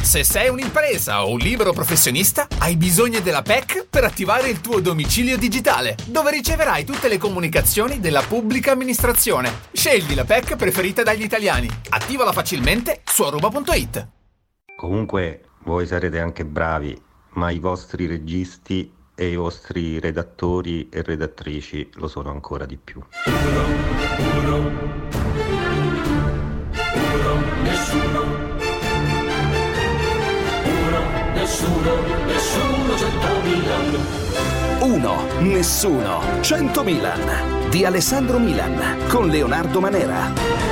Se sei un'impresa o un libero professionista, hai bisogno della PEC per attivare il tuo domicilio digitale, dove riceverai tutte le comunicazioni della pubblica amministrazione. Scegli la PEC preferita dagli italiani. Attivala facilmente su aruba.it. Comunque, voi sarete anche bravi, ma i vostri registi e i vostri redattori e redattrici lo sono ancora di più. Nessuno 100 Milan. 1, nessuno 100 Milan di Alessandro Milan con Leonardo Manera.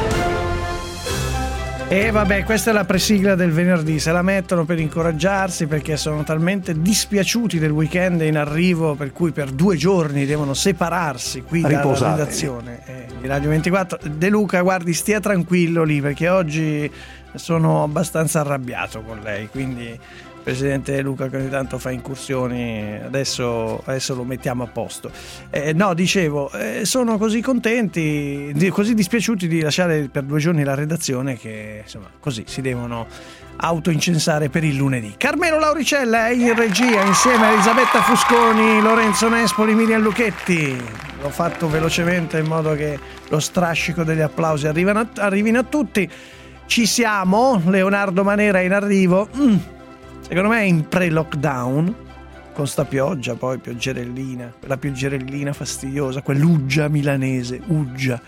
E vabbè, questa è la presigla del venerdì, se la mettono per incoraggiarsi perché sono talmente dispiaciuti del weekend in arrivo, per cui per 2 giorni devono separarsi qui dalla redazione di Radio 24. De Luca, guardi, stia tranquillo lì perché oggi sono abbastanza arrabbiato con lei, quindi Presidente De Luca, che ogni tanto fa incursioni, adesso lo mettiamo a posto. No, dicevo, sono così contenti, così dispiaciuti di lasciare per 2 giorni la redazione che insomma così si devono autoincensare per il lunedì. Carmelo Lauricella è in regia insieme a Elisabetta Fusconi, Lorenzo Nespoli, Miriam Lucchetti. L'ho fatto velocemente in modo che lo strascico degli applausi arrivino a tutti. Ci siamo, Leonardo Manera in arrivo. Secondo me è in pre-lockdown, con sta pioggia, poi pioggerellina, quella pioggerellina fastidiosa, quell'uggia milanese, uggia.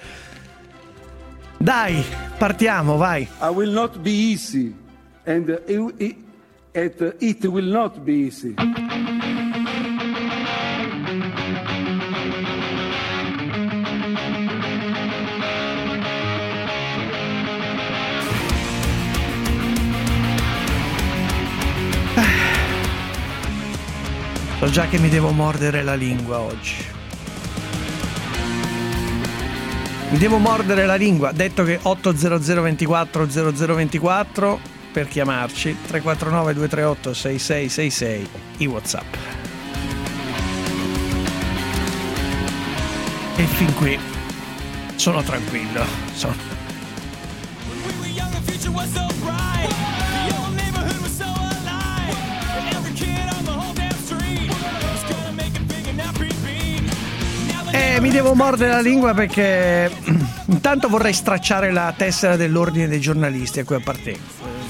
Dai, partiamo, vai. I will not be easy, and it will not be easy. So già che mi devo mordere la lingua oggi. Mi devo mordere la lingua, detto che 800 24 0024 per chiamarci, 349 238 6666 i WhatsApp. E fin qui sono tranquillo. Mi devo mordere la lingua perché intanto vorrei stracciare la tessera dell'ordine dei giornalisti a cui appartengo.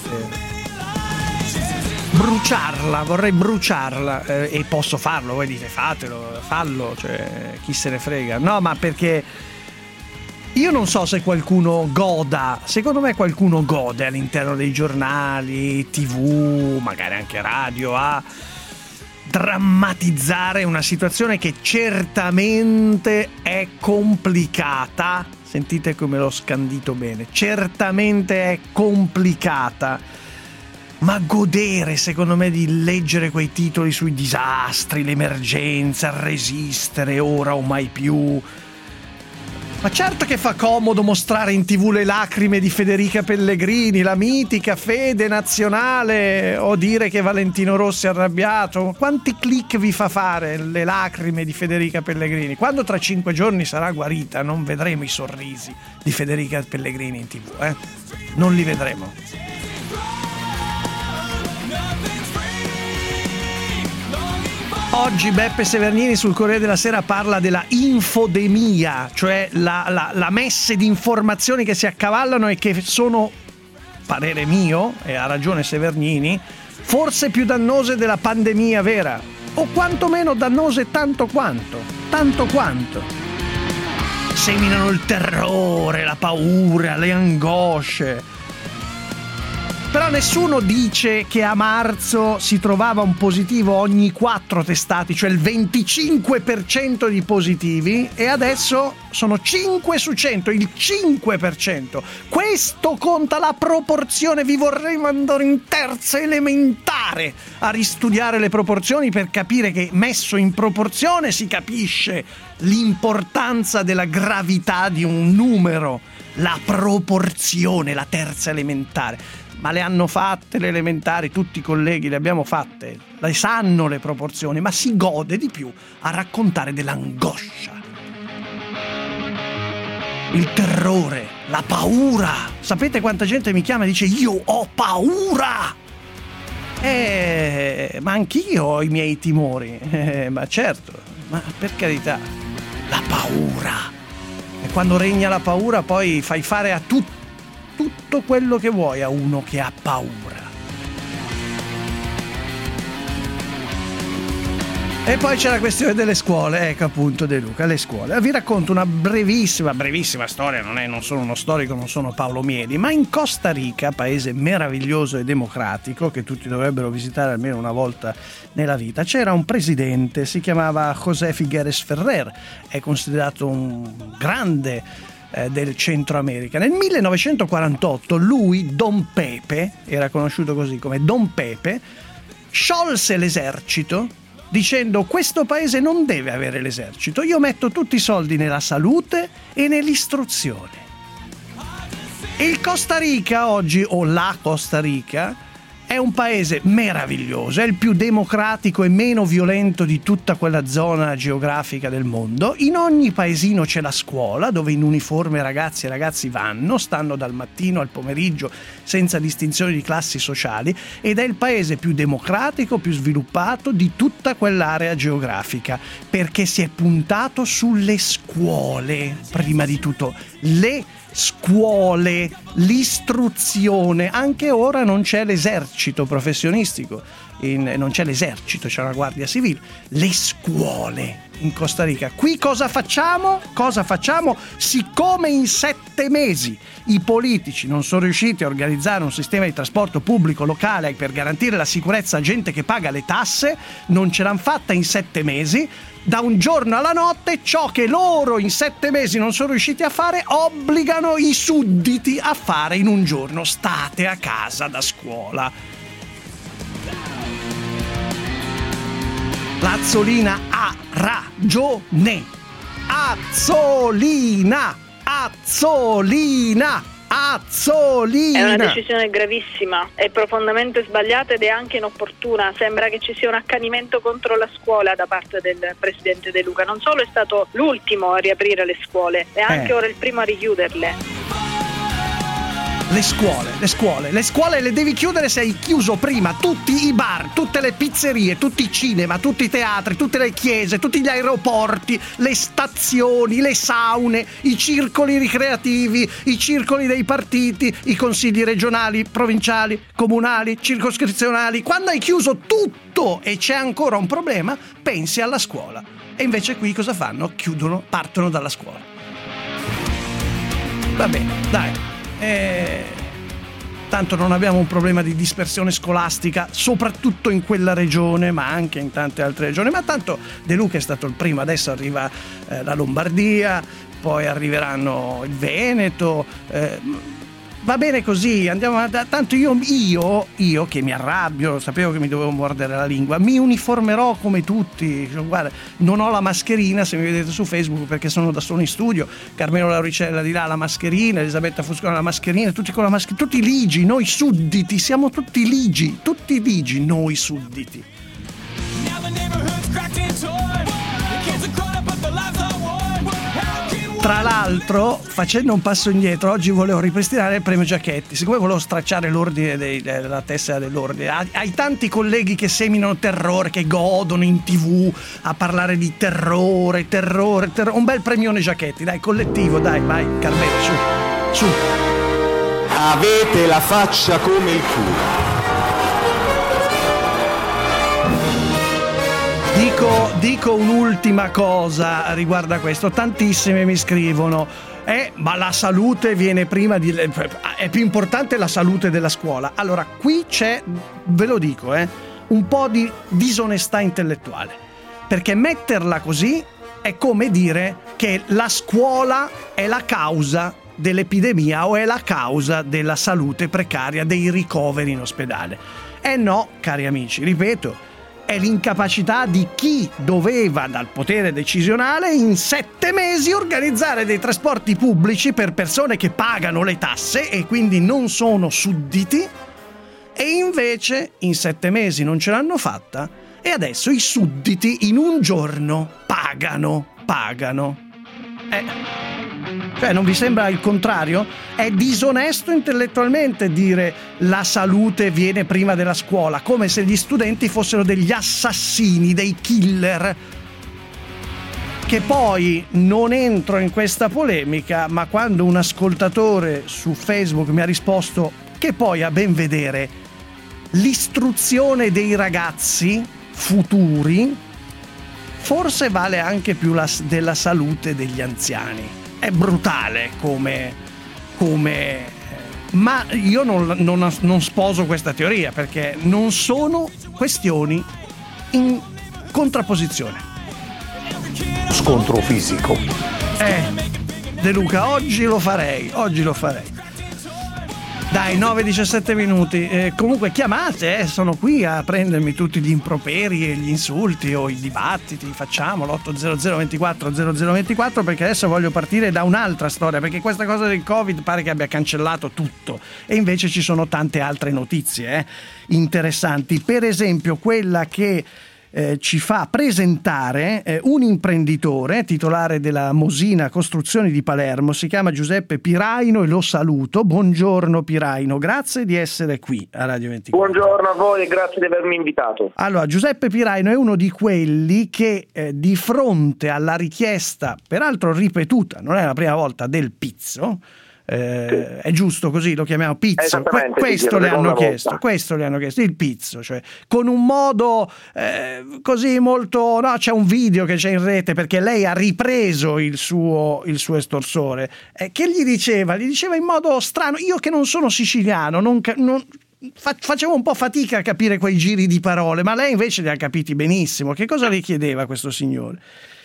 Vorrei bruciarla e posso farlo, voi dite fallo, cioè chi se ne frega. No, ma perché io non so se qualcuno goda, secondo me qualcuno gode all'interno dei giornali, TV, magari anche radio, a drammatizzare una situazione che certamente è complicata. Sentite come l'ho scandito bene, certamente è complicata, ma godere secondo me di leggere quei titoli sui disastri, l'emergenza, resistere ora o mai più. Ma certo che fa comodo mostrare in TV le lacrime di Federica Pellegrini, la mitica fede nazionale, o dire che Valentino Rossi è arrabbiato. Quanti click vi fa fare le lacrime di Federica Pellegrini? Quando tra 5 giorni sarà guarita non vedremo i sorrisi di Federica Pellegrini in TV, non li vedremo. Oggi Beppe Severnini sul Corriere della Sera parla della infodemia, cioè la messe di informazioni che si accavallano e che sono, parere mio, e ha ragione Severnini, forse più dannose della pandemia vera, o quantomeno dannose tanto quanto. Seminano il terrore, la paura, le angosce. Però nessuno dice che a marzo si trovava un positivo ogni 4 testati, cioè il 25% di positivi, e adesso sono 5 su 100, il 5%. Questo conta la proporzione. Vi vorrei mandare in terza elementare a ristudiare le proporzioni per capire che messo in proporzione si capisce l'importanza della gravità di un numero. La proporzione, la terza elementare. Ma le hanno fatte le elementari, tutti i colleghi le abbiamo fatte, le sanno le proporzioni, ma si gode di più a raccontare dell'angoscia, il terrore, la paura. Sapete quanta gente mi chiama e dice io ho paura? Ma anch'io ho i miei timori, ma certo, ma per carità, la paura. E quando regna la paura poi fai fare a tutto quello che vuoi a uno che ha paura. E poi c'è la questione delle scuole, ecco appunto De Luca, le scuole. Vi racconto una brevissima storia, non sono uno storico, non sono Paolo Mieli, ma in Costa Rica, paese meraviglioso e democratico che tutti dovrebbero visitare almeno una volta nella vita, c'era un presidente, si chiamava José Figueres Ferrer, è considerato un grande del Centro America. Nel 1948 lui, Don Pepe, era conosciuto così come Don Pepe, sciolse l'esercito dicendo: questo paese non deve avere l'esercito, io metto tutti i soldi nella salute e nell'istruzione. Il Costa Rica oggi, o la Costa Rica, è un paese meraviglioso, è il più democratico e meno violento di tutta quella zona geografica del mondo. In ogni paesino c'è la scuola dove in uniforme ragazzi e ragazzi stanno dal mattino al pomeriggio senza distinzione di classi sociali, ed è il paese più democratico, più sviluppato di tutta quell'area geografica, perché si è puntato sulle scuole, prima di tutto, le scuole, l'istruzione. Anche ora non c'è l'esercito professionistico, non c'è l'esercito, c'è la Guardia Civile. Le scuole in Costa Rica. Qui cosa facciamo? Siccome in 7 mesi i politici non sono riusciti a organizzare un sistema di trasporto pubblico locale per garantire la sicurezza a gente che paga le tasse, non ce l'hanno fatta in 7 mesi. Da un giorno alla notte, ciò che loro in 7 mesi non sono riusciti a fare, obbligano i sudditi a fare in un giorno. State a casa da scuola. L'azzolina ha ragione. Azzolina. È una decisione gravissima, è profondamente sbagliata ed è anche inopportuna. Sembra che ci sia un accanimento contro la scuola da parte del presidente De Luca. Non solo è stato l'ultimo a riaprire le scuole, è anche ora il primo a richiuderle. Le scuole le devi chiudere se hai chiuso prima tutti i bar, tutte le pizzerie, tutti i cinema, tutti i teatri, tutte le chiese, tutti gli aeroporti, le stazioni, le saune, i circoli ricreativi, i circoli dei partiti, i consigli regionali, provinciali, comunali, circoscrizionali. Quando hai chiuso tutto e c'è ancora un problema, pensi alla scuola. E invece qui cosa fanno? Chiudono, partono dalla scuola. Va bene, dai. Tanto non abbiamo un problema di dispersione scolastica, soprattutto in quella regione, ma anche in tante altre regioni. Ma tanto De Luca è stato il primo, adesso arriva la Lombardia, poi arriveranno il Veneto. Va bene così, andiamo tanto io che mi arrabbio, sapevo che mi dovevo mordere la lingua, mi uniformerò come tutti. Guarda, non ho la mascherina, se mi vedete su Facebook, perché sono da solo in studio. Carmelo Lauricella di là la mascherina, Elisabetta Fuscone la mascherina, tutti con la mascherina, tutti ligi, noi sudditi, siamo tutti ligi, noi sudditi. Tra l'altro, facendo un passo indietro, oggi volevo ripristinare il premio Giachetti, siccome volevo stracciare l'ordine della tessera dell'ordine ai tanti colleghi che seminano terrore, che godono in TV a parlare di terrore, un bel premione Giachetti, dai, collettivo, dai, vai Carmelo, su. Avete la faccia come il culo. Dico un'ultima cosa riguardo a questo. Tantissime mi scrivono: ma la salute viene prima è più importante la salute della scuola. Allora, qui c'è, ve lo dico, un po' di disonestà intellettuale, perché metterla così è come dire che la scuola è la causa dell'epidemia o è la causa della salute precaria, dei ricoveri in ospedale. No, cari amici, ripeto, è l'incapacità di chi doveva, dal potere decisionale, in 7 mesi organizzare dei trasporti pubblici per persone che pagano le tasse e quindi non sono sudditi, e invece in 7 mesi non ce l'hanno fatta, e adesso i sudditi in un giorno pagano. Cioè, non vi sembra il contrario? È disonesto intellettualmente dire la salute viene prima della scuola, come se gli studenti fossero degli assassini, dei killer. Che poi non entro in questa polemica, ma quando un ascoltatore su Facebook mi ha risposto che poi a ben vedere l'istruzione dei ragazzi futuri forse vale anche più della salute degli anziani. È brutale come ma io non sposo questa teoria, perché non sono questioni in contrapposizione. Scontro fisico. De Luca, oggi lo farei. Dai, 9-17 minuti. Comunque chiamate, sono qui a prendermi tutti gli improperi e gli insulti o i dibattiti. Facciamo l'800 24 0024, perché adesso voglio partire da un'altra storia, perché questa cosa del Covid pare che abbia cancellato tutto e invece ci sono tante altre notizie interessanti. Per esempio quella che ci fa presentare un imprenditore titolare della Mosina Costruzioni di Palermo, si chiama Giuseppe Piraino e lo saluto. Buongiorno Piraino, grazie di essere qui a Radio 24. Buongiorno a voi e grazie di avermi invitato. Allora, Giuseppe Piraino è uno di quelli che di fronte alla richiesta, peraltro ripetuta, non è la prima volta, del pizzo, sì. È giusto così, lo chiamiamo pizzo. Questo le hanno chiesto, il pizzo, cioè con un modo così molto, no, c'è un video che c'è in rete perché lei ha ripreso il suo estorsore, che gli diceva in modo strano. Io che non sono siciliano facevo un po' fatica a capire quei giri di parole, ma lei invece li ha capiti benissimo. Che cosa le chiedeva questo signore?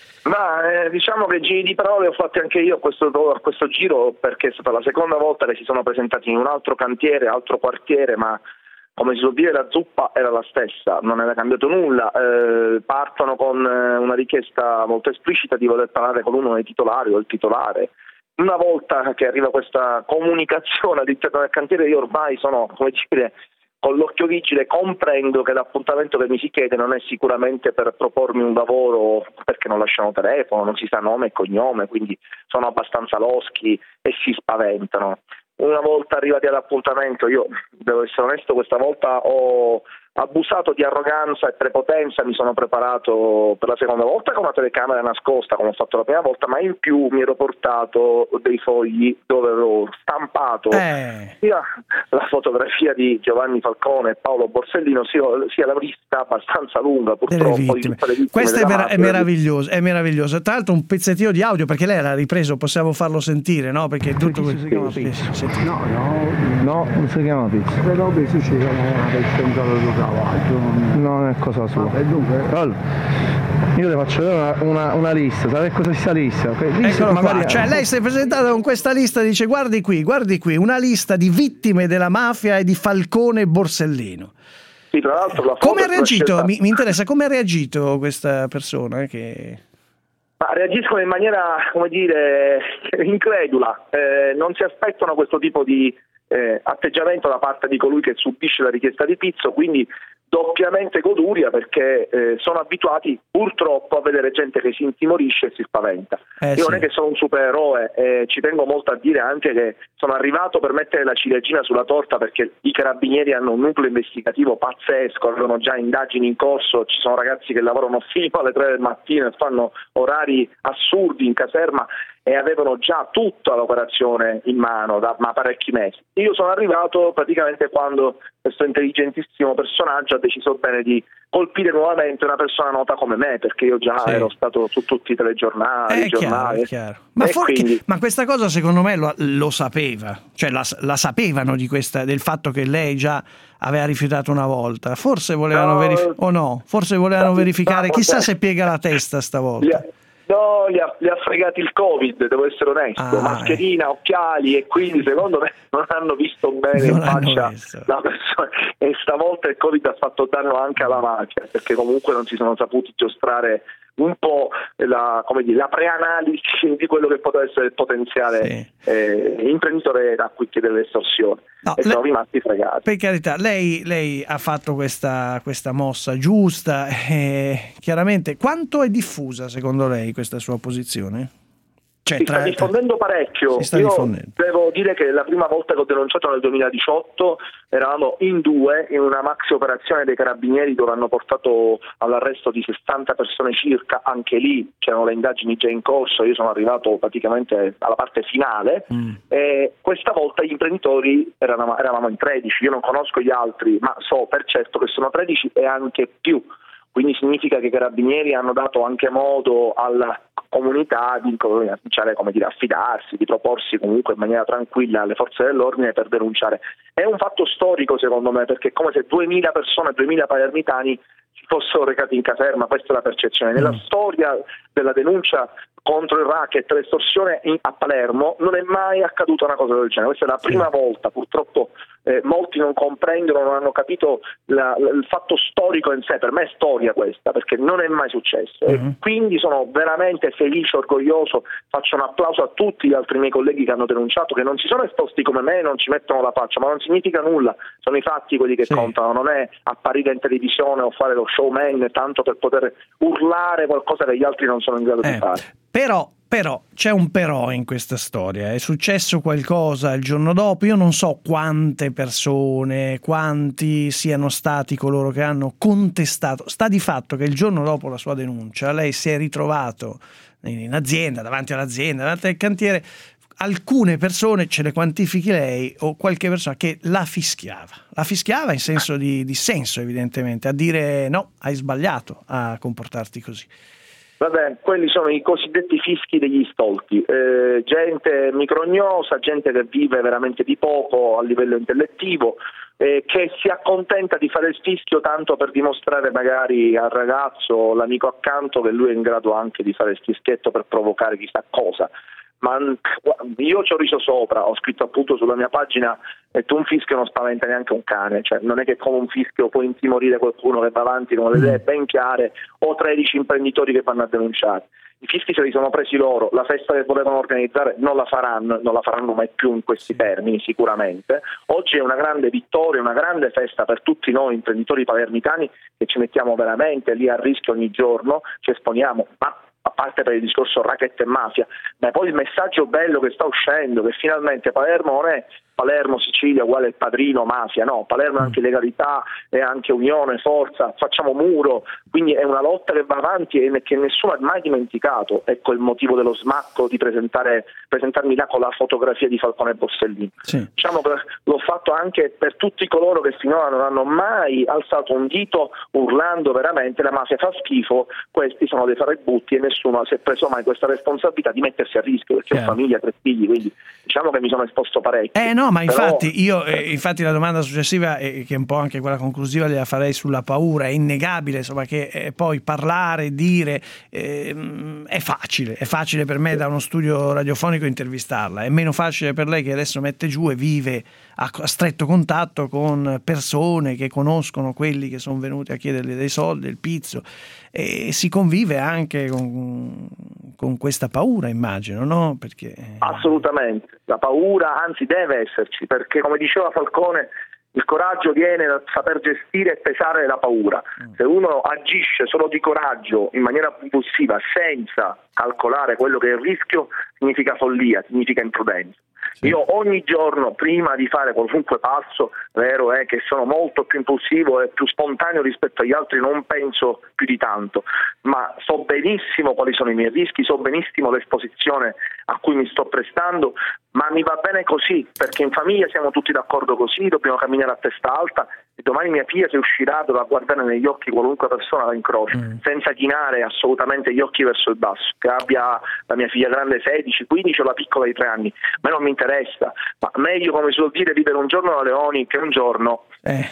Ma diciamo che giri di parole ho fatti anche io a questo giro, perché è stata la seconda volta che si sono presentati in un altro cantiere, altro quartiere, ma come si suol dire la zuppa era la stessa, non era cambiato nulla. Partono con una richiesta molto esplicita di voler parlare con uno dei titolari o il titolare. Una volta che arriva questa comunicazione all'interno del cantiere, io ormai sono, come dire, con l'occhio vigile, comprendo che l'appuntamento che mi si chiede non è sicuramente per propormi un lavoro, perché non lasciano telefono, non si sa nome e cognome, quindi sono abbastanza loschi e si spaventano. Una volta arrivati all'appuntamento, io devo essere onesto, questa volta ho abusato di arroganza e prepotenza, mi sono preparato per la seconda volta con una telecamera nascosta come ho fatto la prima volta, ma in più mi ero portato dei fogli dove avevo stampato sia la fotografia di Giovanni Falcone e Paolo Borsellino sia la lista abbastanza lunga, purtroppo. Questo è meraviglioso, tra l'altro un pezzettino di audio, perché lei l'ha ripreso, possiamo farlo sentire, no? Perché tutto si chiama pizza. No, non si chiama pizza. Però si chiama pizza. Non è cosa sua. Allora, io le faccio vedere una lista. Sapete cosa sia lista? Magari... Cioè lei si è presentata con questa lista e dice guardi qui, una lista di vittime della mafia e di Falcone e Borsellino. Sì, tra l'altro la come ha reagito? Mi interessa come ha reagito questa persona Ma reagiscono in maniera, come dire, incredula. Non si aspettano questo tipo di atteggiamento da parte di colui che subisce la richiesta di pizzo, quindi doppiamente goduria, perché sono abituati purtroppo a vedere gente che si intimorisce e si spaventa. Io non è che sono un supereroe, ci tengo molto a dire anche che sono arrivato per mettere la ciliegina sulla torta, perché i carabinieri hanno un nucleo investigativo pazzesco, avevano già indagini in corso, ci sono ragazzi che lavorano fino alle 3 del mattino e fanno orari assurdi in caserma e avevano già tutta l'operazione in mano da parecchi mesi. Io sono arrivato praticamente quando questo intelligentissimo personaggio ha deciso bene di colpire nuovamente una persona nota come me, perché io già ero stato su tutti i telegiornali, giornali. Chiaro. Ma questa cosa secondo me lo sapeva, cioè la sapevano del fatto che lei già aveva rifiutato una volta. Forse volevano verificare, chissà se piega la testa stavolta. No, li ha fregati il Covid, devo essere onesto, mascherina, occhiali, e quindi secondo me non hanno visto bene in faccia la persona, e stavolta il Covid ha fatto danno anche alla mafia, perché comunque non si sono saputi giostrare un po' la preanalisi di quello che poteva essere il potenziale imprenditore a cui chiede l'estorsione. Sono rimasti fregati. Per carità, lei ha fatto questa mossa giusta, chiaramente. Quanto è diffusa secondo lei questa sua posizione? Cioè, si sta diffondendo parecchio. Devo dire che la prima volta che ho denunciato nel 2018 eravamo in 2 in una maxi operazione dei carabinieri dove hanno portato all'arresto di 60 persone circa. Anche lì c'erano le indagini già in corso, io sono arrivato praticamente alla parte finale e questa volta gli imprenditori eravamo in 13, io non conosco gli altri ma so per certo che sono 13 e anche più. Quindi significa che i carabinieri hanno dato anche modo alla comunità di cominciare, come dire, a fidarsi, di proporsi comunque in maniera tranquilla alle forze dell'ordine per denunciare. È un fatto storico secondo me, perché è come se 2000 persone, 2000 palermitani si fossero recati in caserma, questa è la percezione. Nella storia della denuncia contro il racket e l'estorsione a Palermo non è mai accaduta una cosa del genere, questa è la prima volta, purtroppo molti non comprendono, non hanno capito il fatto storico in sé. Per me è storia questa, perché non è mai successo e quindi sono veramente felice, orgoglioso, faccio un applauso a tutti gli altri miei colleghi che hanno denunciato, che non si sono esposti come me, non ci mettono la faccia, ma non significa nulla, sono i fatti quelli che contano, non è apparire in televisione o fare lo showman tanto per poter urlare qualcosa che gli altri non sono in grado di fare. Però c'è un però in questa storia, è successo qualcosa il giorno dopo, io non so quante persone, quanti siano stati coloro che hanno contestato, sta di fatto che il giorno dopo la sua denuncia lei si è ritrovato in azienda, davanti all'azienda, davanti al cantiere, alcune persone, ce le quantifichi lei o qualche persona che la fischiava in senso di dissenso evidentemente, a dire no, hai sbagliato a comportarti così. Vabbè, quelli sono i cosiddetti fischi degli stolti, gente micrognosa, gente che vive veramente di poco a livello intellettivo, che si accontenta di fare il fischio tanto per dimostrare magari al ragazzo, l'amico accanto, che lui è in grado anche di fare il fischietto per provocare chissà cosa. Ma io ci ho riso sopra, ho scritto appunto sulla mia pagina e un fischio non spaventa neanche un cane, cioè non è che con un fischio può intimorire qualcuno che va avanti con le idee ben chiare o 13 imprenditori che vanno a denunciare. I fischi se li sono presi loro, la festa che volevano organizzare non la faranno mai più in questi termini sicuramente. Oggi è una grande vittoria, una grande festa per tutti noi imprenditori palermitani che ci mettiamo veramente lì a rischio ogni giorno, ci esponiamo, ma a parte per il discorso racket e mafia, ma poi il messaggio bello che sta uscendo, che finalmente Palermo non è Palermo, Sicilia uguale il Padrino, mafia, no, Palermo è anche legalità, è anche unione, forza, facciamo muro, quindi è una lotta che va avanti e che nessuno ha mai dimenticato. Ecco il motivo dello smacco di presentarmi là con la fotografia di Falcone e Borsellino. Sì. Diciamo che l'ho fatto anche per tutti coloro che finora non hanno mai alzato un dito urlando veramente la mafia fa schifo, questi sono dei farabutti e nessuno si è preso mai questa responsabilità di mettersi a rischio, perché ho famiglia, 3 figli, quindi diciamo che mi sono esposto parecchio. No, ma infatti infatti la domanda successiva, che è un po' anche quella conclusiva, gliela farei sulla paura. È innegabile insomma che poi parlare, dire è facile per me da uno studio radiofonico intervistarla, è meno facile per lei che adesso mette giù e vive a stretto contatto con persone che conoscono quelli che sono venuti a chiederle dei soldi, il pizzo, e si convive anche con questa paura, immagino, no? Perché assolutamente, la paura anzi deve esserci, perché come diceva Falcone il coraggio viene dal saper gestire e pesare la paura. Se uno agisce solo di coraggio in maniera impulsiva senza calcolare quello che è il rischio, significa follia, significa imprudenza. Sì. Io ogni giorno prima di fare qualunque passo, vero è che sono molto più impulsivo e più spontaneo rispetto agli altri, non penso più di tanto, ma so benissimo quali sono i miei rischi, so benissimo l'esposizione a cui mi sto prestando, ma mi va bene così, perché in famiglia siamo tutti d'accordo così, dobbiamo camminare a testa alta e domani mia figlia se uscirà dovrà guardare negli occhi qualunque persona la incroci, senza chinare assolutamente gli occhi verso il basso, che abbia la mia figlia grande 16, 15 o la piccola di 3 anni, a me non mi interessa, ma meglio, come si vuol dire, vivere un giorno da leoni che un giorno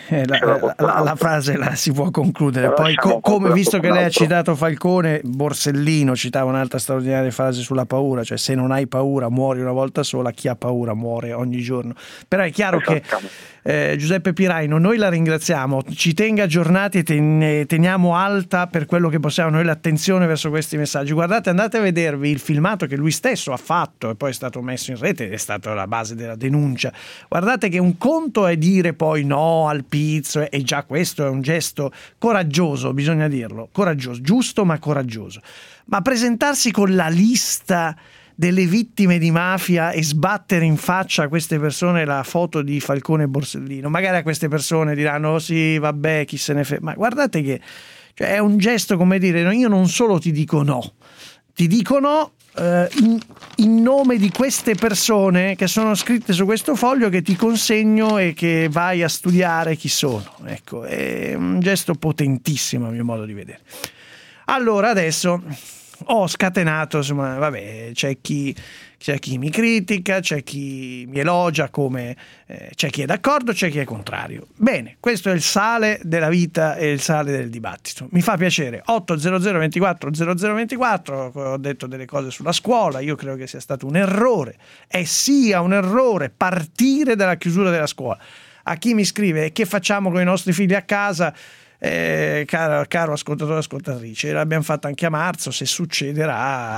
la frase la si può concludere. Poi come visto che lei ha citato Falcone, Borsellino citava un'altra straordinaria frase sulla paura, cioè se non hai paura muori una volta sola, chi ha paura muore ogni giorno. Però è chiaro che Giuseppe Piraino, noi la ringraziamo, ci tenga aggiornati e teniamo alta per quello che possiamo noi l'attenzione verso questi messaggi. Guardate, andate a vedervi il filmato che lui stesso ha fatto e poi è stato messo in rete, è stato la base della denuncia. Guardate che un conto è dire poi no al pizzo, e già questo è un gesto coraggioso, bisogna dirlo, coraggioso, giusto ma coraggioso, ma presentarsi con la lista delle vittime di mafia e sbattere in faccia a queste persone la foto di Falcone e Borsellino. Magari a queste persone diranno "Oh sì, vabbè, chi se ne frega", ma guardate che è un gesto, come dire, io non solo ti dico no, in nome di queste persone che sono scritte su questo foglio che ti consegno e che vai a studiare chi sono. Ecco, è un gesto potentissimo a mio modo di vedere. Allora adesso ho scatenato, insomma, vabbè, c'è chi mi critica, c'è chi mi elogia, come c'è chi è d'accordo, c'è chi è contrario. Bene, questo è il sale della vita e il sale del dibattito. Mi fa piacere. 800 24 0024, ho detto delle cose sulla scuola, io credo che sia stato un errore, sia un errore partire dalla chiusura della scuola. A chi mi scrive che facciamo con i nostri figli a casa, caro ascoltatore, ascoltatrice, l'abbiamo fatto anche a marzo, se succederà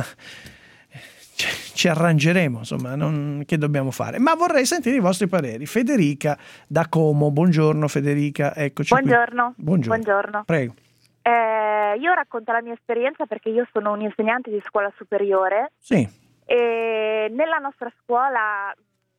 ci arrangeremo, insomma, che dobbiamo fare? Ma vorrei sentire i vostri pareri. Federica da Como, buongiorno Federica, eccoci. Buongiorno. Prego. Io racconto la mia esperienza perché io sono un insegnante di scuola superiore. Sì. E nella nostra scuola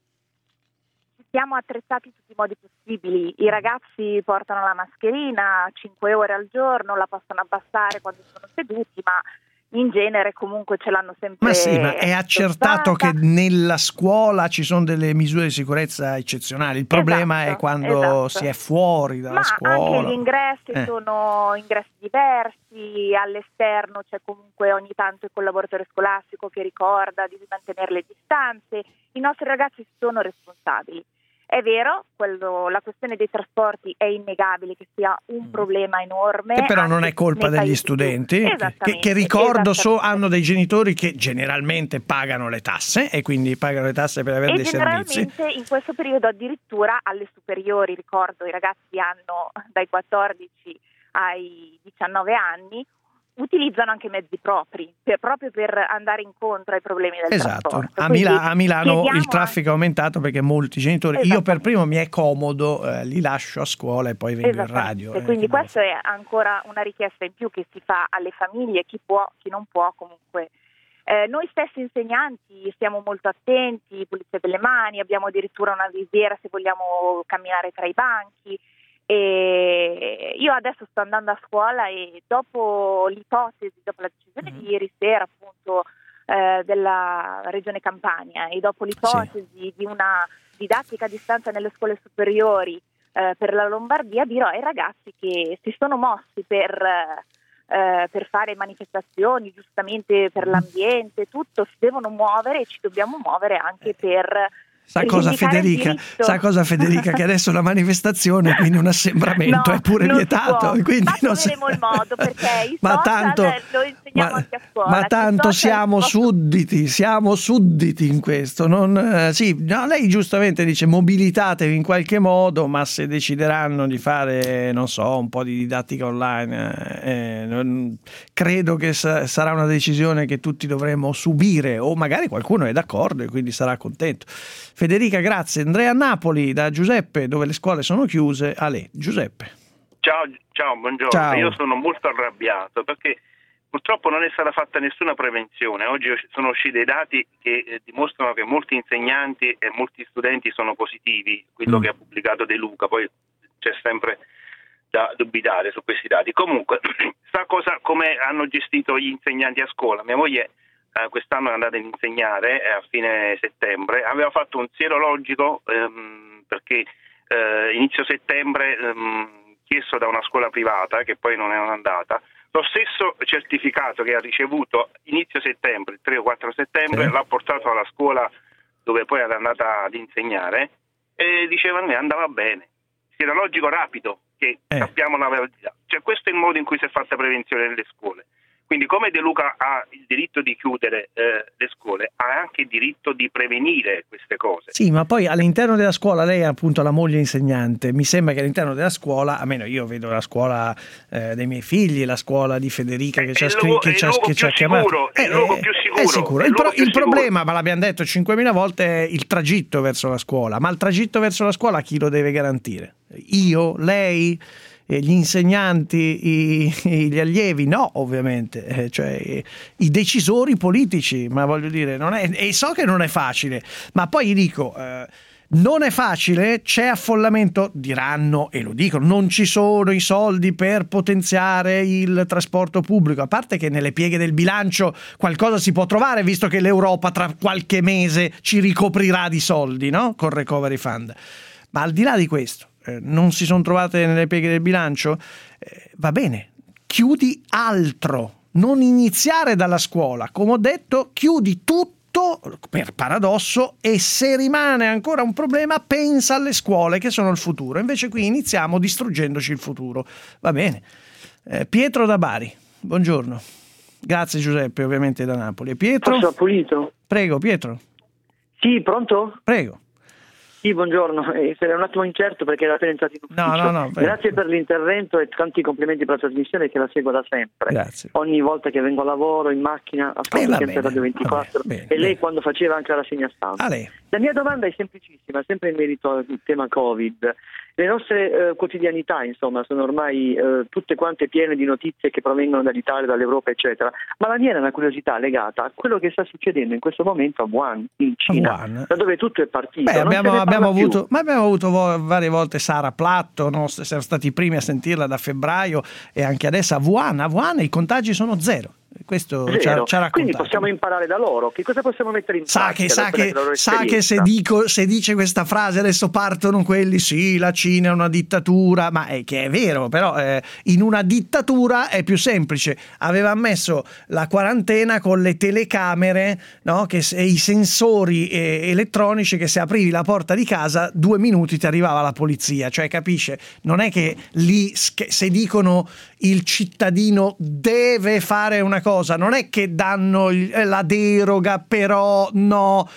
siamo attrezzati in tutti i modi possibili. I ragazzi portano la mascherina 5 ore al giorno, la possono abbassare quando sono seduti, ma in genere comunque ce l'hanno sempre. Ma sì, ma è accertato che nella scuola ci sono delle misure di sicurezza eccezionali. Il problema è quando si è fuori dalla scuola. Ma anche gli ingressi sono ingressi diversi, all'esterno c'è comunque ogni tanto il collaboratore scolastico che ricorda di mantenere le distanze. I nostri ragazzi sono responsabili. È vero, la questione dei trasporti è innegabile che sia un problema enorme. Che però non è colpa degli studenti, che ricordo hanno dei genitori che generalmente pagano le tasse e quindi pagano le tasse per avere dei servizi. Generalmente in questo periodo addirittura alle superiori, ricordo, i ragazzi hanno dai 14 ai 19 anni, utilizzano anche mezzi propri, proprio per andare incontro ai problemi del trasporto. A Milano il traffico è aumentato perché molti genitori, io per primo mi è comodo, li lascio a scuola e poi vengo in radio. E quindi questa è ancora una richiesta in più che si fa alle famiglie, chi può, chi non può comunque. Noi stessi insegnanti stiamo molto attenti, pulizia delle mani, abbiamo addirittura una visiera se vogliamo camminare tra i banchi. E io adesso sto andando a scuola e dopo la decisione di ieri sera appunto della Regione Campania e dopo l'ipotesi di una didattica a distanza nelle scuole superiori per la Lombardia, dirò ai ragazzi che si sono mossi per fare manifestazioni, giustamente per l'ambiente, tutto, si devono muovere e ci dobbiamo muovere anche per... Sa cosa Federica? Che adesso la manifestazione, quindi un assembramento è pure vietato. Quindi ma troveremo il modo, perché i social lo insegniamo anche a scuola. Ma tanto siamo sudditi in questo. Lei giustamente dice mobilitatevi in qualche modo, ma se decideranno di fare, non so, un po' di didattica online, credo che sarà una decisione che tutti dovremo subire, o magari qualcuno è d'accordo e quindi sarà contento. Federica, grazie. Andrea Napoli da Giuseppe, dove le scuole sono chiuse. A lei, Giuseppe. Ciao, buongiorno. Ciao. Io sono molto arrabbiato perché purtroppo non è stata fatta nessuna prevenzione. Oggi sono usciti dei dati che dimostrano che molti insegnanti e molti studenti sono positivi, quello che ha pubblicato De Luca, poi c'è sempre da dubitare su questi dati. Comunque, sta cosa come hanno gestito gli insegnanti a scuola. Mia moglie quest'anno è andata ad insegnare a fine settembre, aveva fatto un sierologico perché inizio settembre chiesto da una scuola privata che poi non è andata, lo stesso certificato che ha ricevuto inizio settembre, il 3 o 4 settembre, l'ha portato alla scuola dove poi era andata ad insegnare e diceva che andava bene, sierologico rapido, che sappiamo la verità. Cioè, questo è il modo in cui si è fatta prevenzione nelle scuole. Quindi come De Luca ha il diritto di chiudere le scuole, ha anche il diritto di prevenire queste cose. Sì, ma poi all'interno della scuola, lei è appunto la moglie insegnante, mi sembra che all'interno della scuola, almeno io vedo la scuola dei miei figli, la scuola di Federica che ci ha chiamato. È il luogo più sicuro. È sicuro. Il problema, ma l'abbiamo detto 5.000 volte, è il tragitto verso la scuola. Ma il tragitto verso la scuola chi lo deve garantire? Io? Lei? gli insegnanti, gli allievi? No, ovviamente, cioè i decisori politici, ma voglio dire, non è, e so che non è facile, ma poi gli dico... non è facile, c'è affollamento, diranno, e lo dicono, non ci sono i soldi per potenziare il trasporto pubblico, a parte che nelle pieghe del bilancio qualcosa si può trovare, visto che l'Europa tra qualche mese ci ricoprirà di soldi, no? Col Recovery Fund. Ma al di là di questo, non si sono trovate nelle pieghe del bilancio? Va bene, chiudi altro, non iniziare dalla scuola, come ho detto, chiudi tutto per paradosso, e se rimane ancora un problema pensa alle scuole che sono il futuro. Invece qui iniziamo distruggendoci il futuro. Va bene. Pietro da Bari, buongiorno. Grazie Giuseppe, ovviamente da Napoli. Pietro? Posso Pulito? Prego Pietro. Sì, pronto? Prego. Sì, buongiorno, sarei un attimo incerto perché era appena entrato in ufficio. No, grazie per l'intervento e tanti complimenti per la trasmissione, che la seguo da sempre. Grazie. Ogni volta che vengo a lavoro, in macchina, ascolto sempre Radio 24 e lei quando faceva anche la rassegna stampa. La mia domanda è semplicissima, sempre in merito al tema Covid. Le nostre quotidianità, insomma, sono ormai tutte quante piene di notizie che provengono dall'Italia, dall'europa, eccetera. Ma la mia era una curiosità legata a quello che sta succedendo in questo momento a Wuhan, in Cina, da dove tutto è partito. Abbiamo avuto varie volte Sara Platto, no? Siamo stati i primi a sentirla da febbraio, e anche adesso a Wuhan i contagi sono zero. Questo ci ha raccontato. Quindi possiamo imparare da loro. Che cosa possiamo mettere in pratica? Sa che se dice questa frase adesso partono quelli, sì, la Cina è una dittatura, ma che è vero, però in una dittatura è più semplice. Aveva messo la quarantena con le telecamere, no? E i sensori elettronici, che se aprivi la porta di casa 2 minuti ti arrivava la polizia. Cioè, capisce? Non è che lì se dicono il cittadino deve fare una cosa, non è che danno la deroga, però no,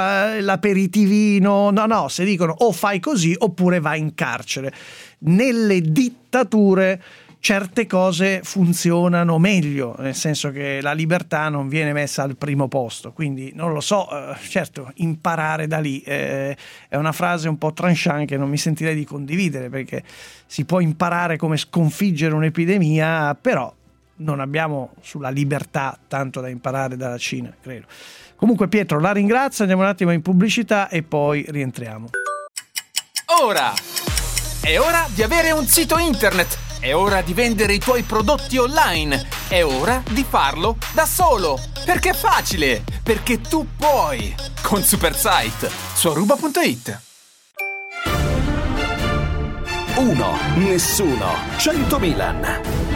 l'aperitivino, no, se dicono o fai così oppure vai in carcere. Nelle dittature certe cose funzionano meglio, nel senso che la libertà non viene messa al primo posto, quindi non lo so, certo, imparare da lì è una frase un po' tranchant che non mi sentirei di condividere, perché si può imparare come sconfiggere un'epidemia, però non abbiamo sulla libertà tanto da imparare dalla Cina, credo. Comunque Pietro, la ringrazio, andiamo un attimo in pubblicità e poi rientriamo. Ora! È ora di avere un sito internet! È ora di vendere i tuoi prodotti online! È ora di farlo da solo! Perché è facile! Perché tu puoi! Con Supersite su Aruba.it. 1, nessuno, 100 Milan.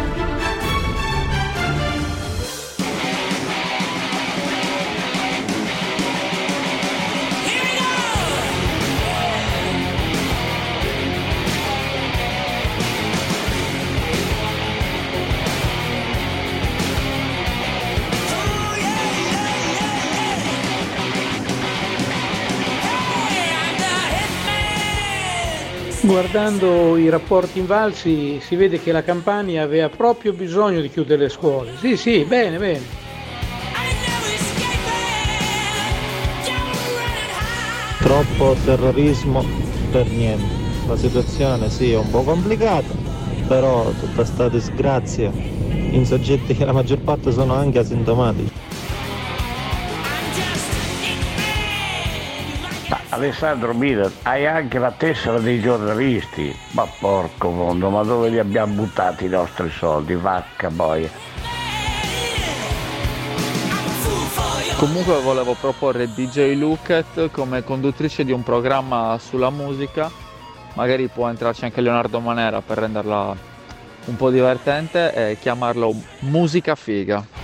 Guardando i rapporti invalsi si vede che la Campania aveva proprio bisogno di chiudere le scuole. Sì, bene. Troppo terrorismo per niente. La situazione sì è un po' complicata, però tutta sta disgrazia in soggetti che la maggior parte sono anche asintomatici. Alessandro Milan, hai anche la tessera dei giornalisti? Ma porco mondo, ma dove li abbiamo buttati i nostri soldi? Vacca boia. Comunque volevo proporre DJ Luket come conduttrice di un programma sulla musica, magari può entrarci anche Leonardo Manera per renderla un po' divertente e chiamarlo Musica Figa.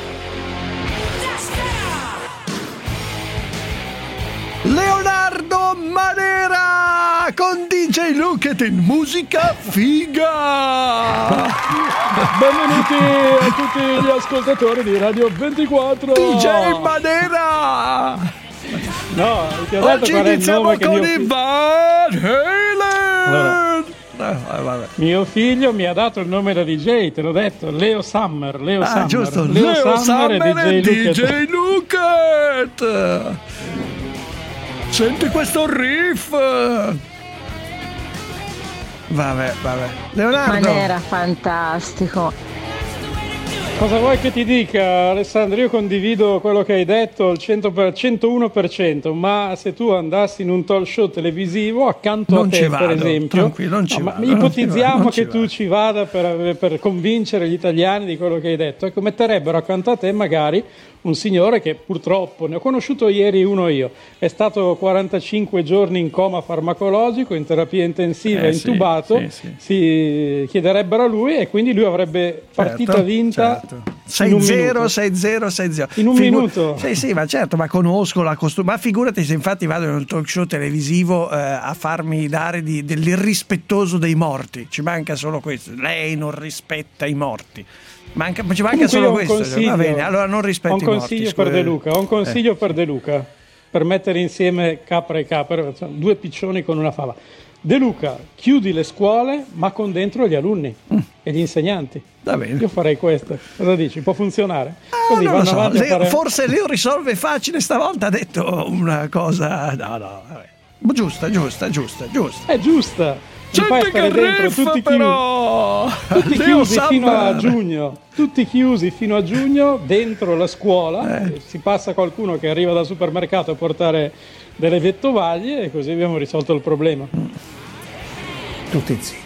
Leonardo Manera con DJ Luket in Musica Figa. Benvenuti a tutti gli ascoltatori di Radio 24. DJ Manera. No, ti ho detto oggi qual è il iniziamo nome con che i Van Halen. Allora, mio figlio mi ha dato il nome da DJ, te l'ho detto, Leo Summer. Giusto, Leo Summer e DJ Luket. Senti questo riff. Vabbè. Leonardo. Manera, fantastico. Cosa vuoi che ti dica, Alessandro? Io condivido quello che hai detto al 101%, ma se tu andassi in un talk show televisivo accanto non a te, per esempio, ipotizziamo che tu ci vada per convincere gli italiani di quello che hai detto, ecco, metterebbero accanto a te magari un signore che purtroppo, ne ho conosciuto ieri uno io, è stato 45 giorni in coma farmacologico, in terapia intensiva, intubato, si chiederebbero a lui e quindi lui avrebbe partita vinta. 6-0 in un minuto. Sì, ma certo, ma conosco la costumbre. Ma figurati se infatti vado in un talk show televisivo a farmi dare dell'irrispettoso dei morti. Ci manca solo questo. Lei non rispetta i morti. Ci manca solo questo. Va bene, allora non rispetti i morti. Ho un consiglio per De Luca, per mettere insieme capra e capra, due piccioni con una fava. De Luca, chiudi le scuole ma con dentro gli alunni e gli insegnanti. Va bene. Io farei questo. Cosa dici? Può funzionare? Così non vanno avanti a fare... Forse Leo risolve facile stavolta, ha detto una cosa... No, vabbè. Giusta. È giusta. Gente che riffa però! Tutti chiusi fino a giugno. Tutti chiusi fino a giugno dentro la scuola. Si passa qualcuno che arriva dal supermercato a portare delle vettovaglie e così abbiamo risolto il problema. Tutti zitti.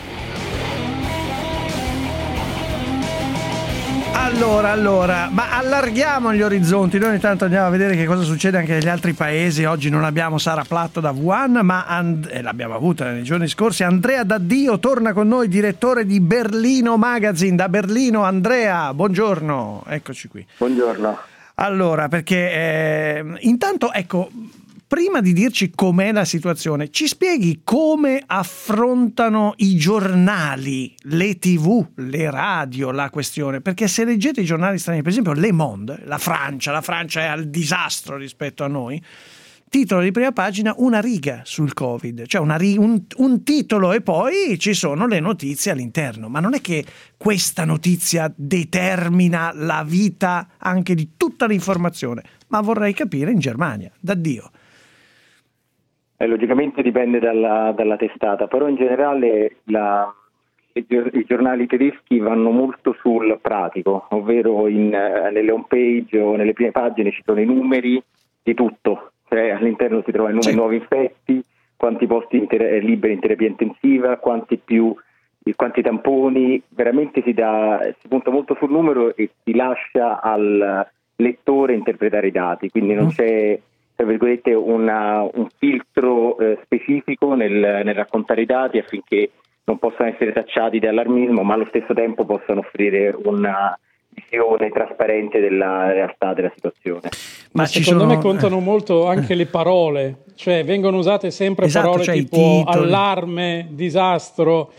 Allora, ma allarghiamo gli orizzonti. Noi ogni tanto andiamo a vedere che cosa succede anche negli altri paesi. Oggi non abbiamo Sara Platto da Wuhan, ma l'abbiamo avuta nei giorni scorsi. Andrea Daddio torna con noi, direttore di Berlino Magazine. Da Berlino, Andrea, buongiorno. Eccoci qui. Buongiorno. Allora, perché intanto, ecco, prima di dirci com'è la situazione, ci spieghi come affrontano i giornali, le TV, le radio la questione? Perché se leggete i giornali stranieri, per esempio Le Monde, la Francia è al disastro rispetto a noi, titolo di prima pagina, una riga sul Covid, cioè un titolo e poi ci sono le notizie all'interno. Ma non è che questa notizia determina la vita anche di tutta l'informazione, ma vorrei capire in Germania, da Dio. Logicamente dipende dalla testata, però in generale i giornali tedeschi vanno molto sul pratico, ovvero nelle home page o nelle prime pagine ci sono i numeri di tutto, cioè all'interno si trovano i numeri nuovi infetti, quanti posti liberi in terapia intensiva, quanti tamponi, veramente si punta molto sul numero e si lascia al lettore interpretare i dati, quindi non c'è, tra virgolette, un filtro specifico nel raccontare i dati affinché non possano essere tacciati di allarmismo, ma allo stesso tempo possano offrire una visione trasparente della realtà della situazione. Ma secondo me contano molto anche le parole, cioè vengono usate sempre parole cioè tipo allarme, disastro,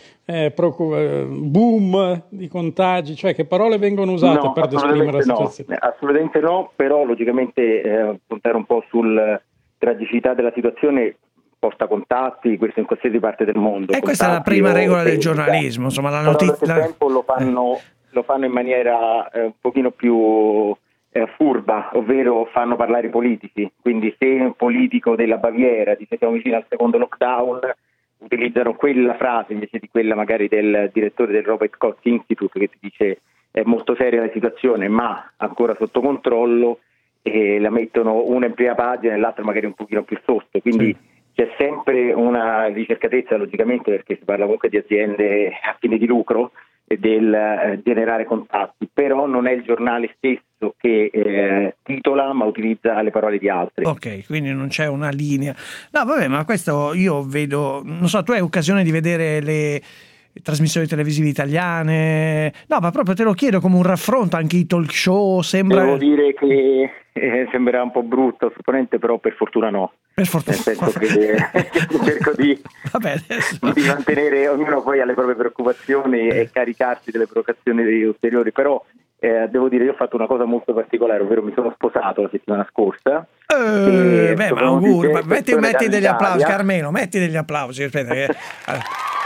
boom di contagi, cioè che parole vengono usate per descrivere la situazione? Assolutamente no, però logicamente puntare un po' sul tragicità della situazione porta contatti, questo in qualsiasi parte del mondo. E questa è la prima regola del giornalismo, insomma, la notizia. Allo stesso tempo lo fanno in maniera un pochino più furba, ovvero fanno parlare i politici, quindi se un politico della Baviera dice siamo vicini al secondo lockdown, utilizzano quella frase invece di quella magari del direttore del Robert Koch Institute che ti dice è molto seria la situazione ma ancora sotto controllo, e la mettono una in prima pagina e l'altra magari un pochino più sotto, quindi c'è sempre una ricercatezza logicamente, perché si parla comunque di aziende a fine di lucro e del generare contatti, però non è il giornale stesso che titola ma utilizza le parole di altri. Ok, quindi non c'è una linea. No, vabbè, ma questo io vedo, non so, tu hai occasione di vedere le trasmissioni televisive italiane? No, ma proprio te lo chiedo come un raffronto, anche i talk show, sembra... Devo dire che sembra un po' brutto, supponente, però per fortuna no. Per fortuna. Nel senso che cerco di mantenere, ognuno poi ha le proprie preoccupazioni e caricarsi delle provocazioni ulteriori, però devo dire, io ho fatto una cosa molto particolare, ovvero mi sono sposato la settimana scorsa. Ma auguri, metti degli applausi, Carmelo, metti degli applausi, aspetta.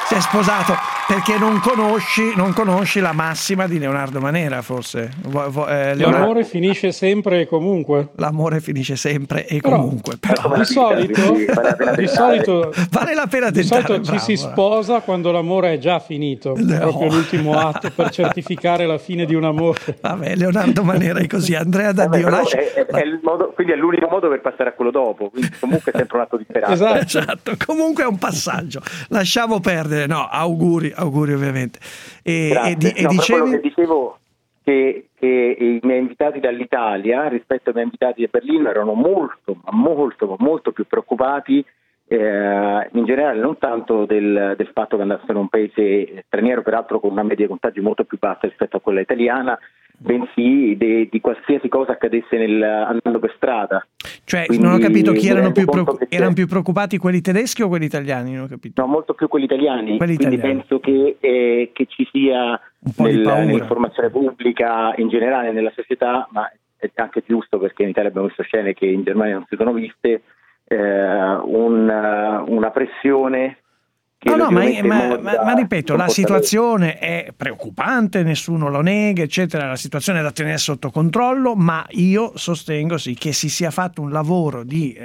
Si è sposato perché non conosci la massima di Leonardo Manera, forse. L'amore finisce sempre e comunque. L'amore finisce sempre e comunque. Però di solito vale la pena tentare. Di solito ci si sposa quando l'amore è già finito, proprio l'ultimo atto per certificare la fine di un amore. Vabbè, Leonardo Manera è così. Andrea Daddio è il modo, quindi è l'unico modo per passare a quello dopo, quindi comunque è sempre un atto di speranza. Esatto, comunque è un passaggio. Lasciamo perdere, no, auguri ovviamente. Quello che dicevo che i miei invitati dall'Italia rispetto ai miei invitati da Berlino erano molto più preoccupati in generale, non tanto del fatto che andassero in un paese straniero, peraltro con una media di contagi molto più bassa rispetto a quella italiana, bensì di qualsiasi cosa accadesse andando per strada. Cioè, quindi, non ho capito chi erano più preoccupati, quelli tedeschi o quelli italiani? Non ho capito. No, molto più quelli italiani. Quindi penso che ci sia nell'informazione pubblica in generale nella società, ma è anche giusto perché in Italia abbiamo visto scene che in Germania non si sono viste, una pressione. Ma ripeto, la situazione è preoccupante, nessuno lo nega, eccetera, la situazione è da tenere sotto controllo, ma io sostengo sì che si sia fatto un lavoro di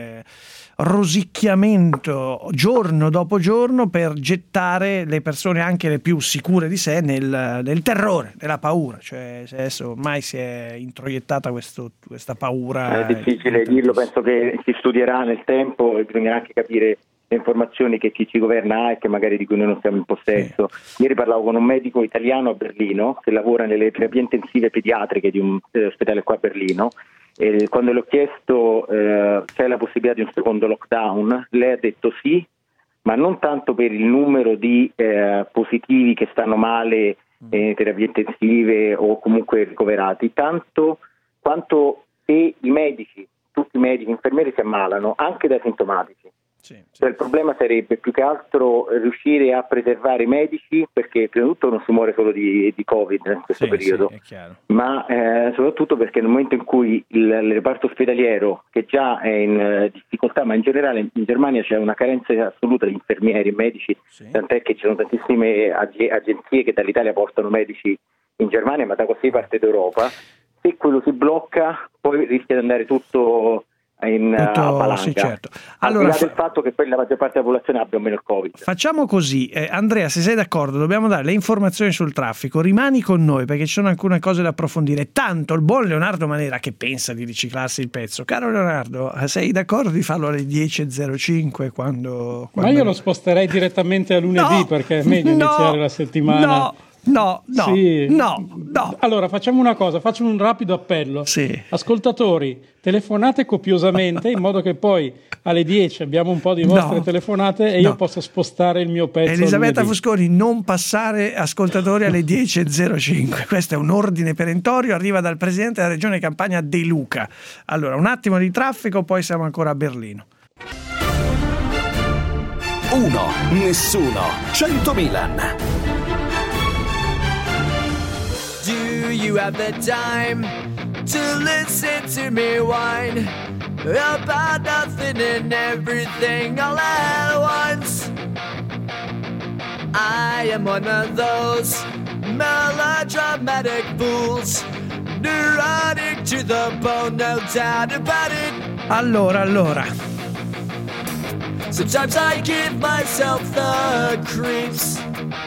rosicchiamento giorno dopo giorno per gettare le persone, anche le più sicure di sé, nel terrore, nella paura. Cioè, adesso ormai si è introiettata questa paura. È difficile dirlo, penso che si studierà nel tempo e bisognerà anche capire le informazioni che chi ci governa ha e che magari di cui noi non siamo in possesso. Ieri parlavo con un medico italiano a Berlino che lavora nelle terapie intensive pediatriche di un ospedale qua a Berlino, e quando le ho chiesto c'è la possibilità di un secondo lockdown, lei ha detto sì, ma non tanto per il numero di positivi che stanno male in terapie intensive o comunque ricoverati, tanto quanto se i medici, tutti i medici, infermieri si ammalano anche da sintomatici. Cioè, il problema sarebbe più che altro riuscire a preservare i medici, perché prima di tutto non si muore solo di Covid in questo periodo, ma soprattutto perché nel momento in cui il reparto ospedaliero, che già è in difficoltà, ma in generale in Germania c'è una carenza assoluta di infermieri e medici, tant'è che ci sono tantissime agenzie che dall'Italia portano medici in Germania, ma da qualsiasi parte d'Europa. Se quello si blocca poi rischia di andare tutto a palanca, sì, certo. Allora, al di là del fatto che poi la maggior parte della popolazione abbia o meno il Covid. Facciamo così, Andrea, se sei d'accordo, dobbiamo dare le informazioni sul traffico, rimani con noi perché ci sono alcune cose da approfondire. Tanto il buon Leonardo Manera, che pensa di riciclarsi il pezzo, caro Leonardo, sei d'accordo di farlo alle 10.05 quando... Ma io lo sposterei direttamente a lunedì, perché è meglio iniziare la settimana. No. Allora facciamo una cosa, faccio un rapido appello. Ascoltatori, telefonate copiosamente in modo che poi alle 10 abbiamo un po' di vostre telefonate e io posso spostare il mio pezzo. Elisabetta Fusconi, non passare ascoltatori alle 10.05. Questo è un ordine perentorio, arriva dal presidente della regione Campania De Luca. Allora, un attimo di traffico, poi siamo ancora a Berlino. 1, nessuno, 100 Milan. Do you have the time to listen to me whine about nothing and everything all at once? I am one of those melodramatic fools, neurotic to the bone, no doubt about it. Allora. Sometimes I give myself the creeps.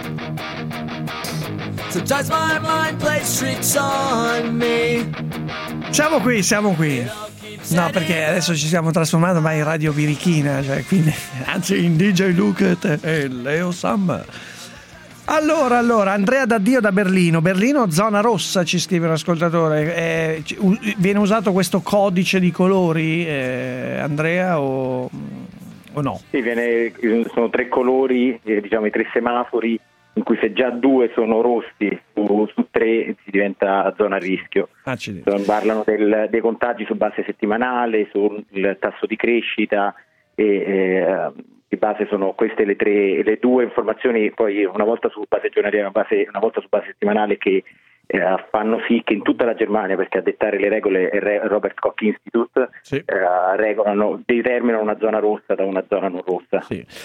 Sometimes my mind plays tricks on me. Siamo qui. No, perché adesso ci stiamo trasformando mai in Radio Birichina, cioè, quindi, anzi in DJ Luket e Leo Summer. Allora, Andrea Daddio da Berlino, zona rossa, ci scrive un ascoltatore. Viene usato questo codice di colori, Andrea, o no? Sì, sono 3 colori, diciamo i 3 semafori, in cui se già 2 sono rossi su 3 si diventa zona a rischio. Parlano dei contagi su base settimanale, sul tasso di crescita e di base sono queste le 2 informazioni, poi una volta su base giornaliera, una volta su base settimanale, che fanno sì che in tutta la Germania, perché a dettare le regole è Robert Koch Institute, determinano una zona rossa da una zona non rossa. Sì.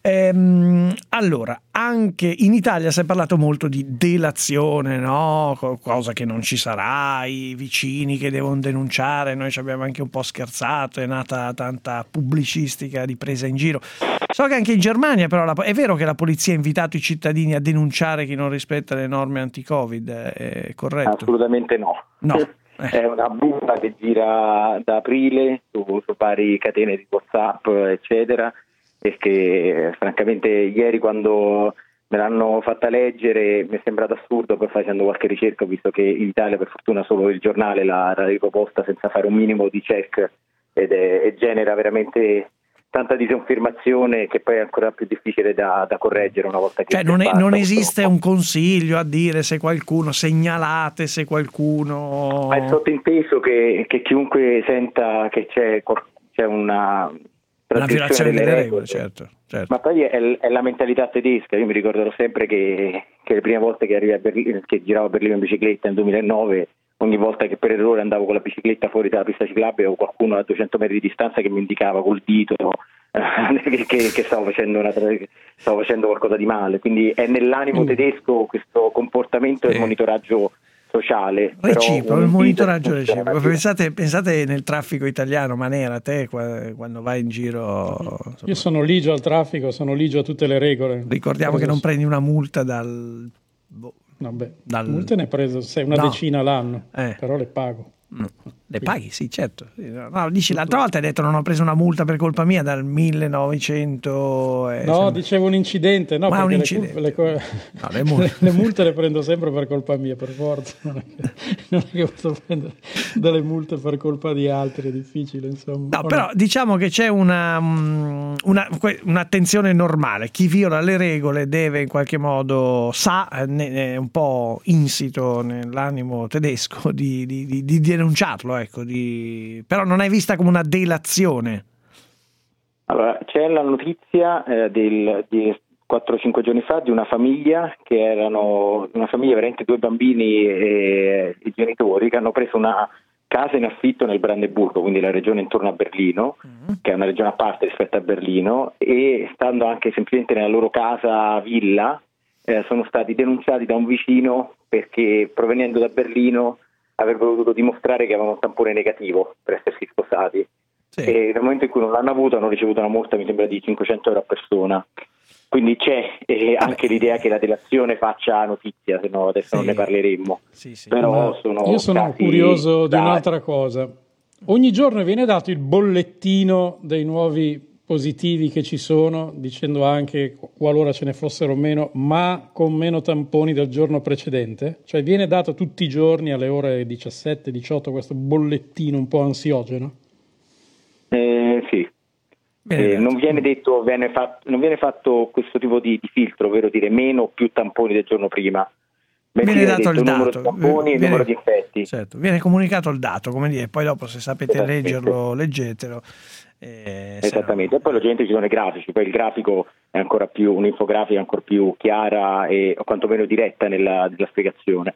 Allora, anche in Italia si è parlato molto di delazione, no? Cosa che non ci sarà, i vicini che devono denunciare, noi ci abbiamo anche un po' scherzato, è nata tanta pubblicistica di presa in giro. So che anche in Germania però è vero che la polizia ha invitato i cittadini a denunciare chi non rispetta le norme anti-Covid, è corretto? Assolutamente no. È una bufala che gira da aprile su varie catene di WhatsApp, eccetera, e che francamente ieri quando me l'hanno fatta leggere mi è sembrato assurdo. Poi facendo qualche ricerca ho visto che in Italia per fortuna solo il giornale l'ha riproposta senza fare un minimo di check e genera veramente tanta disinformazione che poi è ancora più difficile da correggere una volta che non esiste un consiglio a dire se qualcuno segnalate, se qualcuno, ma è sottinteso che chiunque senta che c'è una violazione delle regole, certo. Ma poi è la mentalità tedesca. Io mi ricorderò sempre che le prime volte che arrivai a Berlino, che giravo a Berlino in bicicletta nel 2009, ogni volta che per errore andavo con la bicicletta fuori dalla pista ciclabile o qualcuno a 200 metri di distanza che mi indicava col dito che stavo facendo qualcosa di male. Quindi è nell'animo tedesco questo comportamento e monitoraggio sociale reciproco, il monitoraggio reciproco. Pensate nel traffico italiano, Manera, te quando vai in giro. Io sono ligio al traffico, sono ligio a tutte le regole. Ricordiamo che non prendi una multa multe ne ho preso decina l'anno, però le pago. Le paghi, sì, certo. No, dici, l'altra volta hai detto non ho preso una multa per colpa mia dal 1900. Dicevo un incidente. No, un incidente. Le multe le prendo sempre per colpa mia, per forza. Non è che posso prendere delle multe per colpa di altri, è difficile, insomma. No, però diciamo che c'è un'attenzione normale. Chi viola le regole deve in qualche modo, è un po' insito nell'animo tedesco di denunciarlo, ecco, però non è vista come una delazione. Allora, c'è la notizia di 4-5 giorni fa di una famiglia che erano una famiglia veramente, 2 bambini e i genitori, che hanno preso una casa in affitto nel Brandeburgo, quindi la regione intorno a Berlino, che è una regione a parte rispetto a Berlino, e stando anche semplicemente nella loro casa villa sono stati denunciati da un vicino perché provenendo da Berlino avrebbero dovuto dimostrare che avevano un tampone negativo per essersi sposati. Sì. E nel momento in cui non l'hanno avuto hanno ricevuto una multa, mi sembra, di 500 euro a persona. Quindi c'è anche l'idea che la delazione faccia notizia, se no adesso non ne parleremmo. Sì. Però io sono curioso di un'altra cosa. Ogni giorno viene dato il bollettino dei nuovi positivi che ci sono, dicendo anche qualora ce ne fossero meno, ma con meno tamponi del giorno precedente? Cioè viene dato tutti i giorni alle ore 17-18 questo bollettino un po' ansiogeno? Sì. Non viene detto, non viene fatto questo tipo di filtro, ovvero dire meno o più tamponi del giorno prima. Viene dato il numero di tamponi e il numero di infetti. Certo, viene comunicato il dato, come dire, poi dopo se sapete leggerlo, leggetelo. Esattamente, e poi logicamente ci sono i grafici, poi il grafico è ancora più, un'infografica ancora più chiara e o quantomeno diretta nella spiegazione.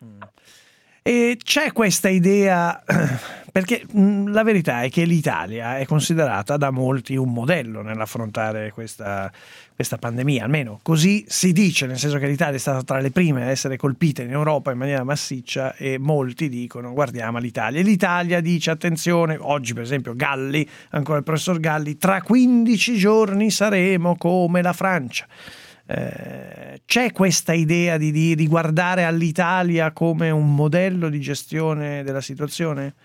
E c'è questa idea, perché la verità è che l'Italia è considerata da molti un modello nell'affrontare questa pandemia, almeno così si dice, nel senso che l'Italia è stata tra le prime a essere colpite in Europa in maniera massiccia e molti dicono guardiamo all'Italia. E l'Italia dice attenzione, oggi per esempio Galli, ancora il professor Galli, tra 15 giorni saremo come la Francia. C'è questa idea di guardare all'Italia come un modello di gestione della situazione?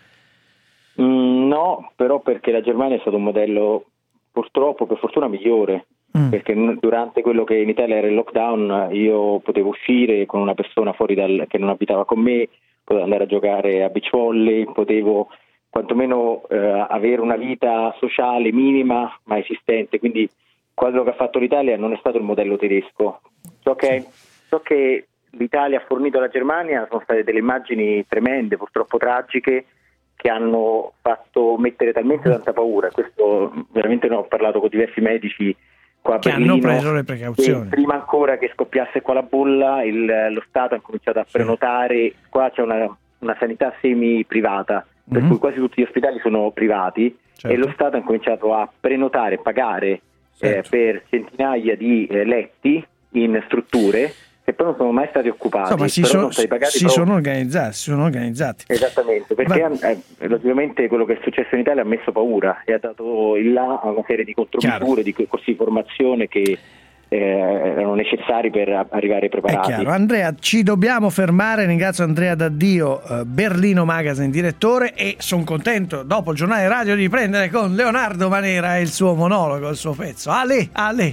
No, però perché la Germania è stato un modello purtroppo, per fortuna, migliore, perché durante quello che in Italia era il lockdown io potevo uscire con una persona fuori che non abitava con me, potevo andare a giocare a beach volley, potevo quantomeno avere una vita sociale minima ma esistente, quindi quello che ha fatto l'Italia non è stato il modello tedesco. So che l'Italia ha fornito alla Germania sono state delle immagini tremende, purtroppo tragiche, che hanno fatto mettere talmente tanta paura. Questo veramente ho parlato con diversi medici qua a Berlino, hanno preso le precauzioni. Prima ancora che scoppiasse qua la bolla, lo Stato ha cominciato a prenotare. Qua c'è una sanità semi-privata, per cui quasi tutti gli ospedali sono privati, e lo Stato ha cominciato a prenotare, pagare per centinaia di letti in strutture che poi non sono mai stati occupati. Insomma, sono stati pagati sono organizzati. Esattamente, perché logicamente quello che è successo in Italia ha messo paura e ha dato il là a una serie di contromisure, di corsi di formazione che erano necessari per arrivare preparati. È chiaro. Andrea, ci dobbiamo fermare. Ringrazio Andrea D'Addio, Berlino Magazine direttore, e sono contento dopo il giornale radio di prendere con Leonardo Manera il suo monologo, il suo pezzo. Ale.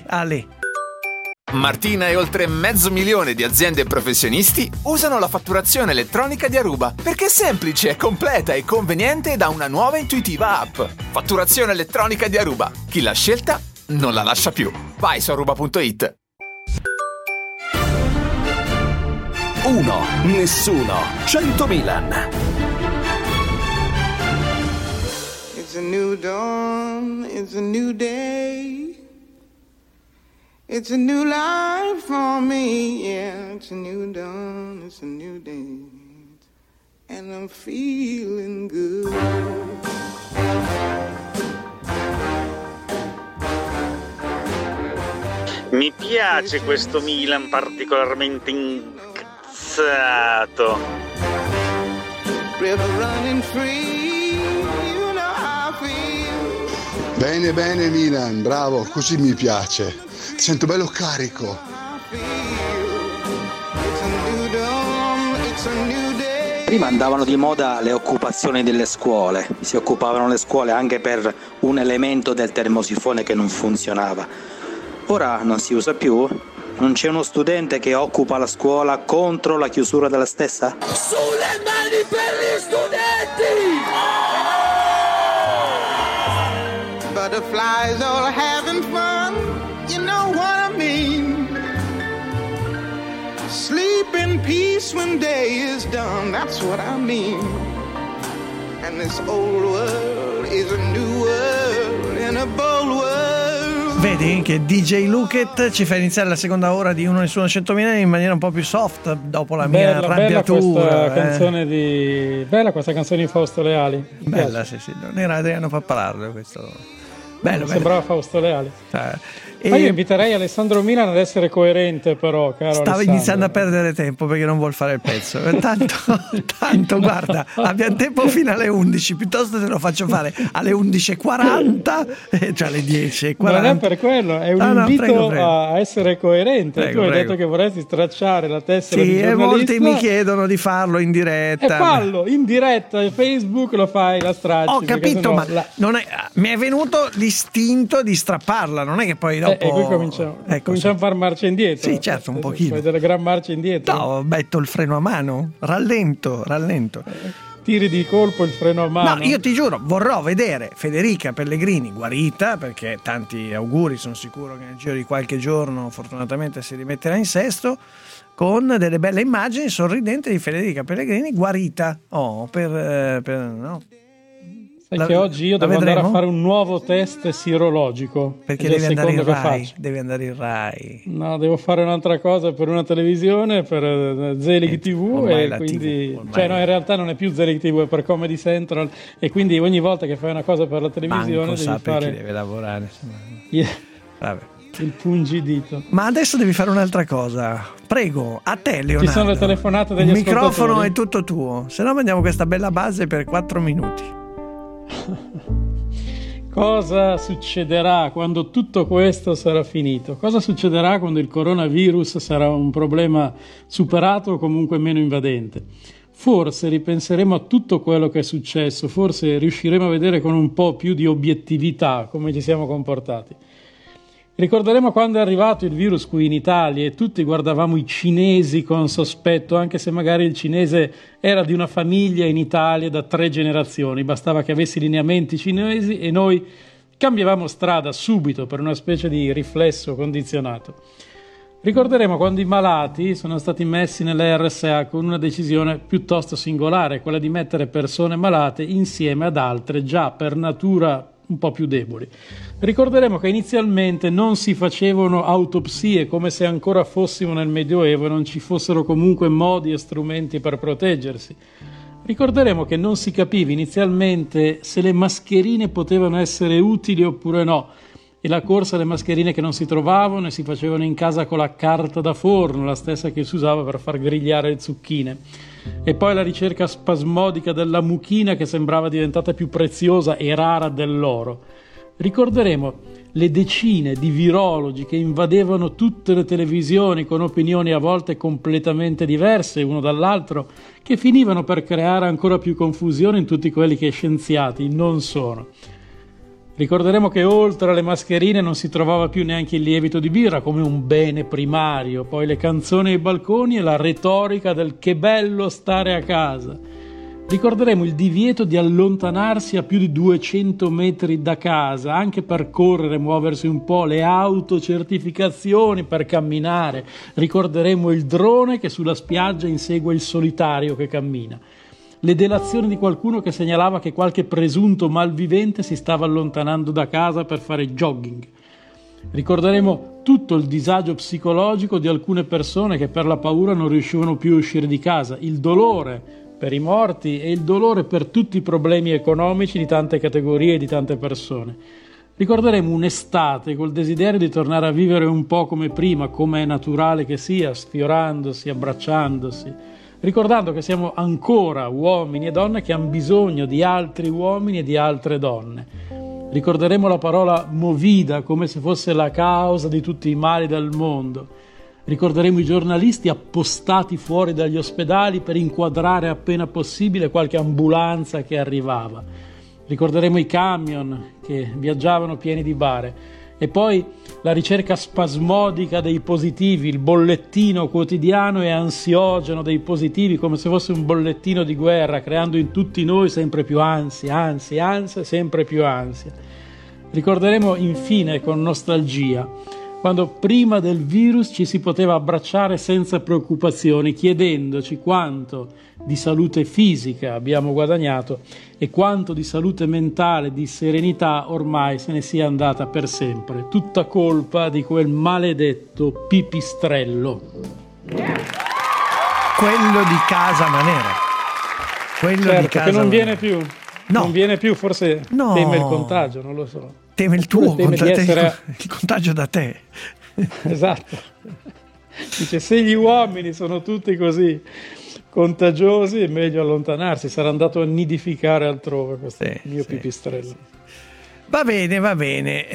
Martina e oltre 500.000 di aziende e professionisti usano la fatturazione elettronica di Aruba perché è semplice, completa e conveniente da una nuova e intuitiva app. Fatturazione elettronica di Aruba. Chi l'ha scelta non la lascia più. Vai su aruba.it. 1, nessuno, 100 Milan. It's a new dawn, it's a new day. It's a new life for me, yeah. It's a new dawn, it's a new day. And I'm feeling good. Mi piace questo Milan particolarmente incazzato. Bene Milan, bravo, così mi piace. Ti sento bello carico. Prima andavano di moda le occupazioni delle scuole, si occupavano le scuole anche per un elemento del termosifone che non funzionava. Ora non si usa più? Non c'è uno studente che occupa la scuola contro la chiusura della stessa? Sulle mani per gli studenti! Butterflies all having fun, you know what I mean. Sleep in peace when day is done, that's what I mean. And this old world is a new world in a bold world. Vedi che DJ Luket ci fa iniziare la seconda ora di Uno Nessuno 100.000 in maniera un po' più soft dopo la mia arrabbiatura. Bella questa canzone di Fausto Leali. Bella, sì, non era Adriano Pappalardo questo. Bello. Sembrava Fausto Leali. Ma io inviterei Alessandro Milan ad essere coerente, però, caro Stavo Alessandro. iniziando a perdere tempo perché non vuol fare il pezzo. Tanto guarda, abbiamo tempo fino alle 11, piuttosto te lo faccio fare alle 11:40, cioè alle 10:40. Non è per quello, è un invito a essere coerente. Tu hai detto che vorresti stracciare la tessera di giornalista. E molti mi chiedono di farlo in diretta. E fallo in diretta, Facebook lo fai, la stracci. Ho capito, ma mi è venuto l'istinto di strapparla, non è che poi dopo... E qui cominciamo a far marcia indietro. Sì, certo, un pochino. Fai delle gran marce indietro. No, metto il freno a mano, rallento. Tiri di colpo il freno a mano. No, io ti giuro, vorrò vedere Federica Pellegrini guarita, perché tanti auguri, sono sicuro che nel giro di qualche giorno fortunatamente si rimetterà in sesto, con delle belle immagini sorridenti di Federica Pellegrini guarita. No. Sai che oggi io devo andare a fare un nuovo test sirologico. Perché devi andare in Rai? Devi andare in Rai. No, devo fare un'altra cosa per una televisione, per Zelig TV, e quindi TV, cioè no, in realtà non è più Zelig TV, è per Comedy Central, e quindi ogni volta che fai una cosa per la televisione devi fare. Chi deve lavorare. Vabbè. Il pungidito. Ma adesso devi fare un'altra cosa. Prego, a te Leonardo. Ci sono le telefonate degli ascoltatori. Il microfono è tutto tuo. Se no mandiamo questa bella base per 4 minuti. Cosa succederà quando tutto questo sarà finito? Cosa succederà quando il coronavirus sarà un problema superato o comunque meno invadente? Forse ripenseremo a tutto quello che è successo, forse riusciremo a vedere con un po' più di obiettività come ci siamo comportati. Ricorderemo quando è arrivato il virus qui in Italia e tutti guardavamo i cinesi con sospetto, anche se magari il cinese era di una famiglia in Italia da 3 generazioni, bastava che avessi lineamenti cinesi e noi cambiavamo strada subito per una specie di riflesso condizionato. Ricorderemo quando i malati sono stati messi nelle RSA con una decisione piuttosto singolare, quella di mettere persone malate insieme ad altre già per natura un po' più deboli. Ricorderemo che inizialmente non si facevano autopsie, come se ancora fossimo nel Medioevo e non ci fossero comunque modi e strumenti per proteggersi. Ricorderemo che non si capiva inizialmente se le mascherine potevano essere utili oppure no, e la corsa alle mascherine che non si trovavano e si facevano in casa con la carta da forno, la stessa che si usava per far grigliare le zucchine. E poi la ricerca spasmodica della mucchina che sembrava diventata più preziosa e rara dell'oro. Ricorderemo le decine di virologi che invadevano tutte le televisioni con opinioni a volte completamente diverse uno dall'altro, che finivano per creare ancora più confusione in tutti quelli che scienziati non sono. Ricorderemo che oltre alle mascherine non si trovava più neanche il lievito di birra come un bene primario, poi le canzoni ai balconi e la retorica del che bello stare a casa. Ricorderemo il divieto di allontanarsi a più di 200 metri da casa, anche per correre, muoversi un po', le autocertificazioni per camminare. Ricorderemo il drone che sulla spiaggia insegue il solitario che cammina. Le delazioni di qualcuno che segnalava che qualche presunto malvivente si stava allontanando da casa per fare jogging. Ricorderemo tutto il disagio psicologico di alcune persone che per la paura non riuscivano più a uscire di casa, il dolore per i morti e il dolore per tutti i problemi economici di tante categorie e di tante persone. Ricorderemo un'estate col desiderio di tornare a vivere un po' come prima, come è naturale che sia, sfiorandosi, abbracciandosi, ricordando che siamo ancora uomini e donne che hanno bisogno di altri uomini e di altre donne. Ricorderemo la parola movida come se fosse la causa di tutti i mali del mondo. Ricorderemo i giornalisti appostati fuori dagli ospedali per inquadrare appena possibile qualche ambulanza che arrivava. Ricorderemo i camion che viaggiavano pieni di bare. E poi la ricerca spasmodica dei positivi, il bollettino quotidiano e ansiogeno dei positivi come se fosse un bollettino di guerra, creando in tutti noi sempre più ansia, sempre più ansia. Ricorderemo infine con nostalgia quando prima del virus ci si poteva abbracciare senza preoccupazioni, chiedendoci quanto di salute fisica abbiamo guadagnato e quanto di salute mentale, di serenità ormai se ne sia andata per sempre, tutta colpa di quel maledetto pipistrello. Quello di Casa Manera. Quello certo, di Casa che non Manera. Viene più. No. Non viene più, forse no. Teme il contagio, non lo so. Teme il tuo il contagio da te. Esatto. Dice, se gli uomini sono tutti così contagiosi è meglio allontanarsi. Sarà andato a nidificare altrove questo mio pipistrello. Sì. Va bene.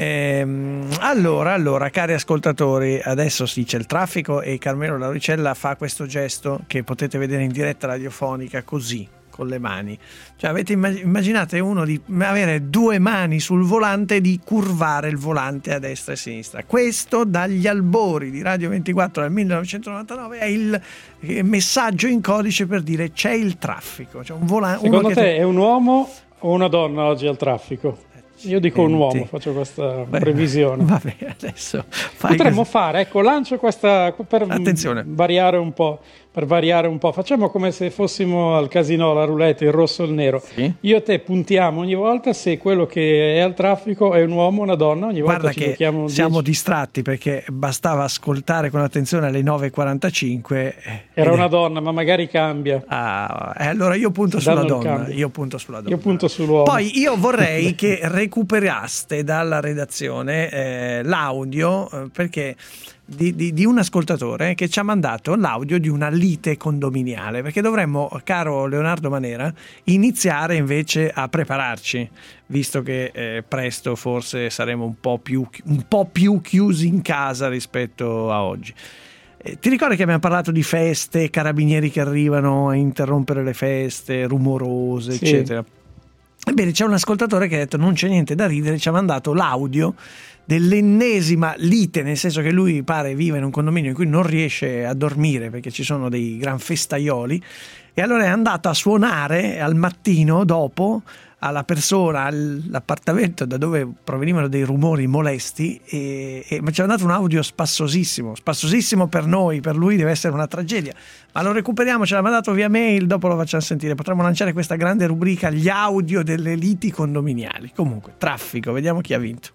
Allora, cari ascoltatori, adesso sì, c'è il traffico e Carmelo Lauricella fa questo gesto che potete vedere in diretta radiofonica così, con le mani. Cioè avete immaginate uno di avere due mani sul volante e di curvare il volante a destra e a sinistra. Questo dagli albori di Radio 24 del 1999 è il messaggio in codice per dire c'è il traffico. C'è un volante. Secondo te è un uomo o una donna oggi al traffico? Io dico un uomo, faccio questa previsione. Vabbè, adesso potremmo fare, lancio questa per attenzione. variare un po'. Facciamo come se fossimo al casino, la roulette, il rosso e il nero. Sì? Io e te puntiamo ogni volta se quello che è al traffico è un uomo o una donna. Ogni volta guarda ci che siamo distratti perché bastava ascoltare con attenzione alle 9.45. Era una donna, ma magari cambia. Allora io punto sulla donna. Io punto sull'uomo. Poi io vorrei che recuperaste dalla redazione l'audio perché di un ascoltatore che ci ha mandato l'audio di una lite condominiale, perché dovremmo, caro Leonardo Manera, iniziare invece a prepararci, visto che presto forse saremo un po' più chiusi in casa rispetto a oggi. Ti ricordi che abbiamo parlato di feste, carabinieri che arrivano a interrompere le feste, rumorose, sì, eccetera? Ebbene, c'è un ascoltatore che ha detto non c'è niente da ridere, ci ha mandato l'audio dell'ennesima lite, nel senso che lui pare vive in un condominio in cui non riesce a dormire perché ci sono dei gran festaioli, e allora è andato a suonare al mattino dopo alla persona all'appartamento da dove provenivano dei rumori molesti ma ci ha dato un audio spassosissimo per noi, per lui deve essere una tragedia, ma lo recuperiamo, ce l'ha mandato via mail, dopo lo facciamo sentire, potremmo lanciare questa grande rubrica, gli audio delle liti condominiali. Comunque, traffico, vediamo chi ha vinto.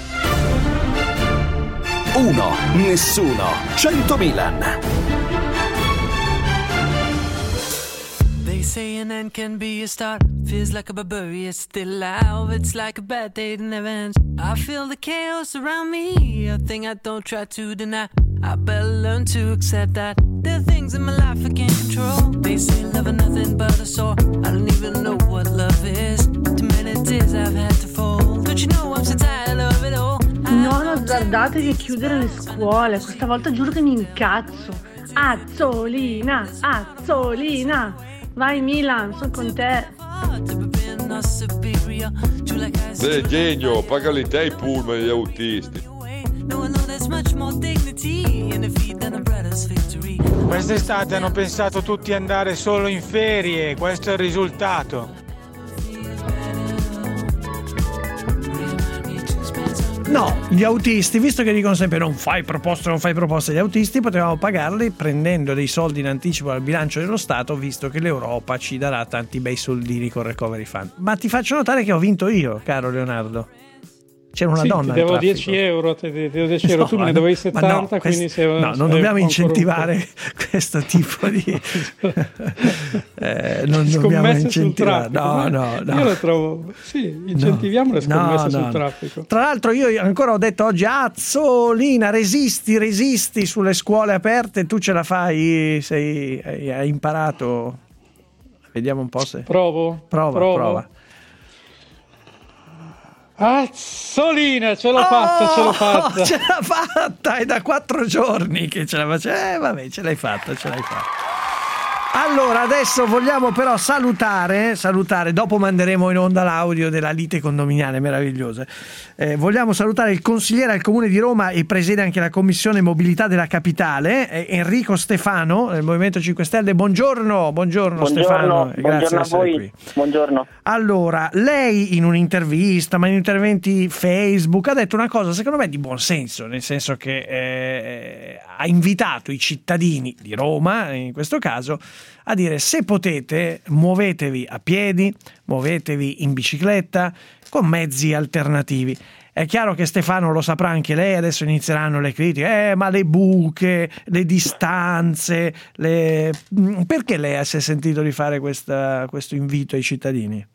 1, nessuno, 100 Milan. They say an end can be a start. Feels like a barbarian, it's still alive. It's like a bad day that never ends. I feel the chaos around me, a thing I don't try to deny. I better learn to accept that there are things in my life I can't control. They say love is nothing but a sore. I don't even know what love is. Too many tears I've had to fold. Don't you know I'm so tired of it all. Non azzardate di chiudere le scuole, questa volta giuro che mi incazzo. Azzolina, Azzolina, vai Milan, sono con te. Genio, pagali te i pullman degli autisti. Quest'estate hanno pensato tutti andare solo in ferie, questo è il risultato. No, gli autisti, visto che dicono sempre non fai proposte, gli autisti potevamo pagarli prendendo dei soldi in anticipo dal bilancio dello Stato, visto che l'Europa ci darà tanti bei soldini con Recovery Fund. Ma ti faccio notare che ho vinto io, caro Leonardo. C'era una donna ti devo 10 euro, tu me ne dovevi 70, quindi non dobbiamo incentivare questo tipo di non dobbiamo incentivare. No. Io lo trovo, incentiviamo le scommesse sul traffico. Tra l'altro io ancora ho detto oggi Azzolina, resisti sulle scuole aperte, tu ce la fai, hai imparato. Vediamo un po' se prova. Azzolina, ce l'ho fatta. Ce l'ha fatta, è da 4 giorni che ce la faccio. Vabbè, ce l'hai fatta. Allora, adesso vogliamo però salutare, dopo manderemo in onda l'audio della lite condominiale meravigliosa. Vogliamo salutare il consigliere al Comune di Roma e presiede anche la Commissione Mobilità della Capitale, Enrico Stefano, del Movimento 5 Stelle. Buongiorno Stefano. Grazie a voi. Qui. Buongiorno. Allora, lei in un'intervista, ma in interventi Facebook, ha detto una cosa secondo me di buon senso, nel senso che ha invitato i cittadini di Roma, in questo caso, a dire: se potete muovetevi a piedi, muovetevi in bicicletta, con mezzi alternativi. È chiaro che Stefano lo saprà anche lei, adesso inizieranno le critiche, ma le buche, le distanze, perché lei si è sentito di fare questo invito ai cittadini?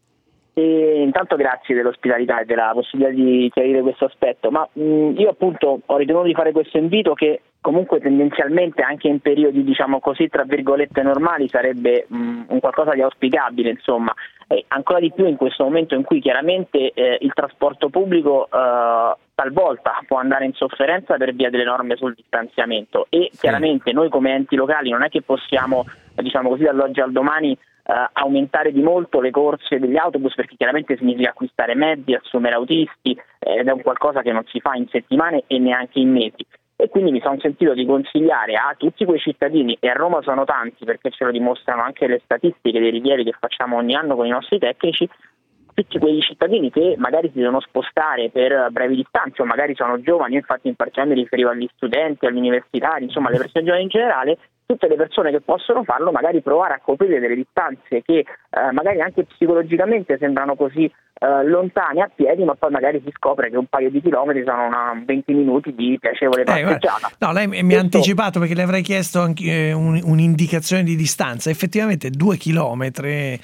Intanto grazie dell'ospitalità e della possibilità di chiarire questo aspetto, ma io appunto ho ritenuto di fare questo invito che comunque tendenzialmente anche in periodi diciamo così tra virgolette normali sarebbe un qualcosa di auspicabile, insomma, e ancora di più in questo momento in cui chiaramente il trasporto pubblico talvolta può andare in sofferenza per via delle norme sul distanziamento e chiaramente noi come enti locali non è che possiamo diciamo così dall'oggi al domani aumentare di molto le corse degli autobus, perché chiaramente significa acquistare mezzi, assumere autisti, ed è un qualcosa che non si fa in settimane e neanche in mesi. E quindi mi sono sentito di consigliare a tutti quei cittadini, e a Roma sono tanti perché ce lo dimostrano anche le statistiche dei rilievi che facciamo ogni anno con i nostri tecnici, tutti quei cittadini che magari si devono spostare per brevi distanze o magari sono giovani, infatti in particolare mi riferivo agli studenti, agli universitari, insomma alle persone giovani in generale, tutte le persone che possono farlo magari provare a coprire delle distanze che magari anche psicologicamente sembrano così lontane a piedi, ma poi magari si scopre che un paio di chilometri sono 20 minuti di piacevole passeggiata. No, lei mi ha anticipato perché le avrei chiesto anche un'indicazione di distanza. Effettivamente 2 chilometri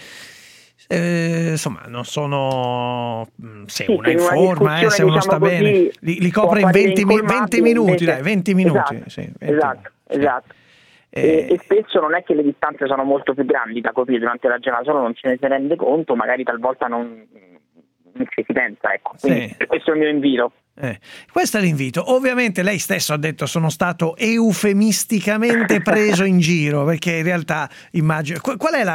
insomma non sono, se uno è in forma, se uno sta bene li copre in 20 minuti, dai, 20 minuti. Esatto. E spesso non è che le distanze sono molto più grandi da coprire durante la giornata, solo non ce ne si rende conto, magari talvolta non ci si pensa, ecco. Quindi questo è il mio invito. Questo è l'invito. Ovviamente lei stesso ha detto sono stato eufemisticamente preso in giro, perché in realtà immagino qual è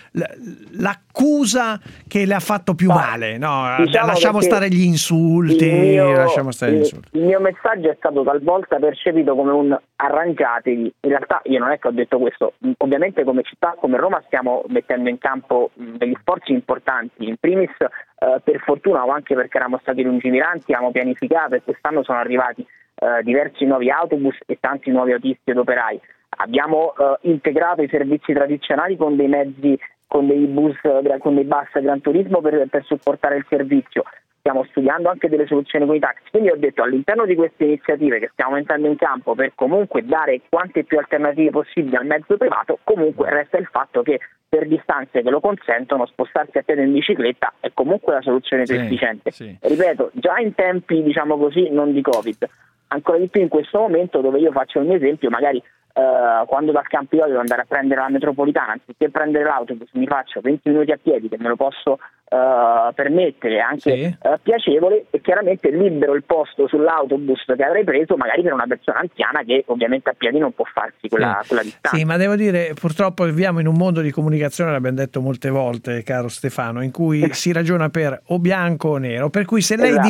l'accusa che le ha fatto più male? No, diciamo lasciamo stare gli insulti, il mio messaggio è stato talvolta percepito come un arrangiatevi. In realtà io non è che ho detto questo, ovviamente come città, come Roma stiamo mettendo in campo degli sforzi importanti, in primis per fortuna o anche perché eravamo stati lungimiranti, abbiamo pianificato e quest'anno sono arrivati diversi nuovi autobus e tanti nuovi autisti ed operai. Abbiamo integrato i servizi tradizionali con dei mezzi, con dei bus, con dei bus Gran Turismo per supportare il servizio. Stiamo studiando anche delle soluzioni con i taxi. Quindi ho detto, all'interno di queste iniziative che stiamo mettendo in campo per comunque dare quante più alternative possibili al mezzo privato, comunque resta il fatto che per distanze che lo consentono, spostarsi a piedi in bicicletta è comunque la soluzione più efficiente. Sì. Ripeto, già in tempi, diciamo così, non di Covid, ancora di più in questo momento dove io faccio il mio esempio, magari quando dal Campidoglio devo andare a prendere la metropolitana, anziché prendere l'autobus mi faccio 20 minuti a piedi, che me lo posso permettere, anche piacevole, e chiaramente libero il posto sull'autobus che avrei preso magari per una persona anziana che ovviamente a piedi non può farsi quella distanza. Sì, ma devo dire, purtroppo viviamo in un mondo di comunicazione, l'abbiamo detto molte volte, caro Stefano, in cui si ragiona per o bianco o nero, per cui se lei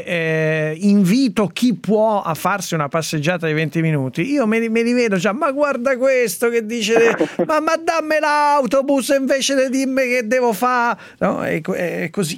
dice invito chi può a farsi una passeggiata di 20 minuti, io me li vedo già, ma guarda questo che dice ma dammi l'autobus invece di dirmi che devo fare, no? È così,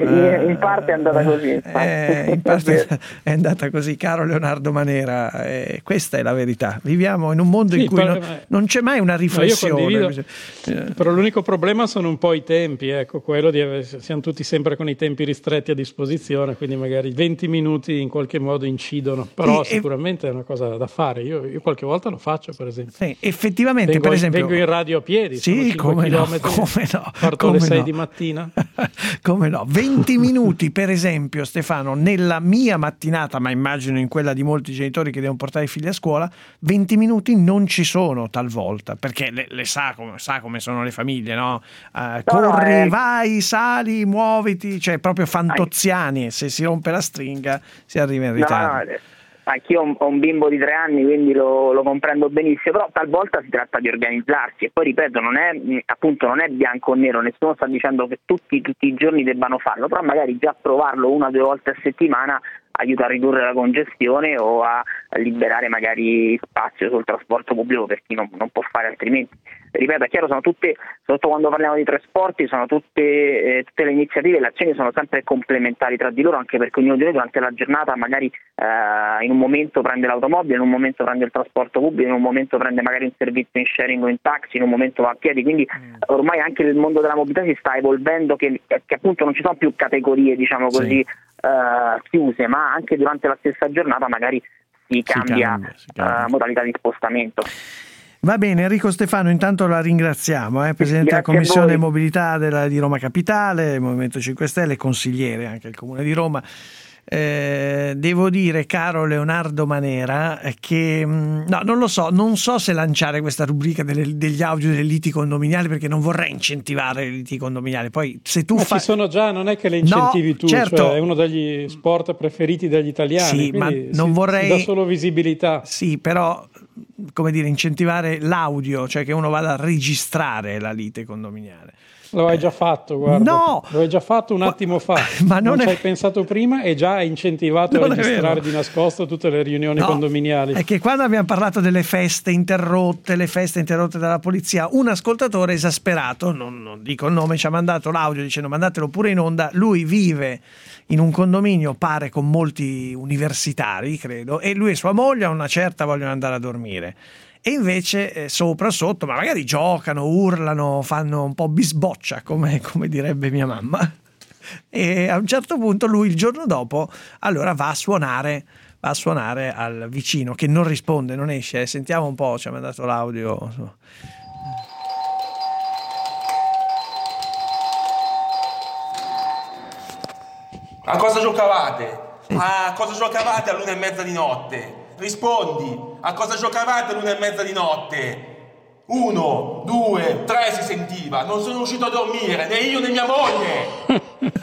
in parte è andata così, in parte è andata così, caro Leonardo Manera, questa è la verità. Viviamo in un mondo in cui non c'è mai una riflessione. Però l'unico problema sono un po' i tempi, ecco, quello di siamo tutti sempre con i tempi ristretti a disposizione, quindi magari 20 minuti in qualche modo incidono, però sicuramente è una cosa da fare. Io qualche volta lo faccio, per esempio. Sì, effettivamente, per esempio, vengo in radio a piedi, sì, come no, parto alle 6 di mattina. Come no, 20 minuti per esempio, Stefano, nella mia mattinata, ma immagino in quella di molti genitori che devono portare i figli a scuola, 20 minuti non ci sono talvolta, perché le sa come sono le famiglie, no? Corri, vai, sali, muoviti, cioè proprio fantoziani, e se si rompe la stringa si arriva in ritardo. Anch'io ho un bimbo di 3 anni, quindi lo comprendo benissimo, però talvolta si tratta di organizzarsi, e poi ripeto, non è bianco o nero, nessuno sta dicendo che tutti i giorni debbano farlo, però magari già provarlo 1 o 2 volte a settimana aiuta a ridurre la congestione o a liberare magari spazio sul trasporto pubblico per chi non può fare altrimenti. Ripeto, è chiaro, soprattutto quando parliamo di trasporti, sono tutte le iniziative e le azioni sono sempre complementari tra di loro, anche perché ognuno di noi durante la giornata magari in un momento prende l'automobile, in un momento prende il trasporto pubblico, in un momento prende magari un servizio in sharing o in taxi, in un momento va a piedi, quindi ormai anche il mondo della mobilità si sta evolvendo, che appunto non ci sono più categorie, diciamo così, chiuse, ma anche durante la stessa giornata magari si cambia. Modalità di spostamento. Va bene, Enrico Stefano, intanto la ringraziamo, Presidente della Commissione Mobilità di Roma Capitale, Movimento 5 Stelle, consigliere anche al Comune di Roma. Devo dire, caro Leonardo Manera, che non so se lanciare questa rubrica degli audio delle liti condominiali, perché non vorrei incentivare le liti condominiali. Poi se tu ci sono già, non è che le incentivi tu, certo. Cioè è uno degli sport preferiti dagli italiani, sì, ma non vorrei dà solo visibilità. Sì, però come dire, incentivare l'audio, cioè che uno vada a registrare la lite condominiale. Lo hai già fatto, guarda. No! Lo hai già fatto un attimo fa. Ma non ci hai pensato prima e già hai incentivato a registrare di nascosto tutte le riunioni condominiali. È che quando abbiamo parlato delle feste interrotte dalla polizia, un ascoltatore esasperato, non dico il nome, ci ha mandato l'audio dicendo mandatelo pure in onda. Lui vive in un condominio, pare, con molti universitari, credo, e lui e sua moglie a una certa vogliono andare a dormire. E invece sopra sotto, ma magari giocano, urlano, fanno un po' bisboccia, come direbbe mia mamma. E a un certo punto lui il giorno dopo allora va a suonare al vicino, che non risponde, non esce. Sentiamo un po', ci ha mandato l'audio. A cosa giocavate? A cosa giocavate all'1:30 di notte? Rispondi, a cosa giocavate all'1:30 di notte? 1, 2, 3 si sentiva, non sono riuscito a dormire, né io né mia moglie.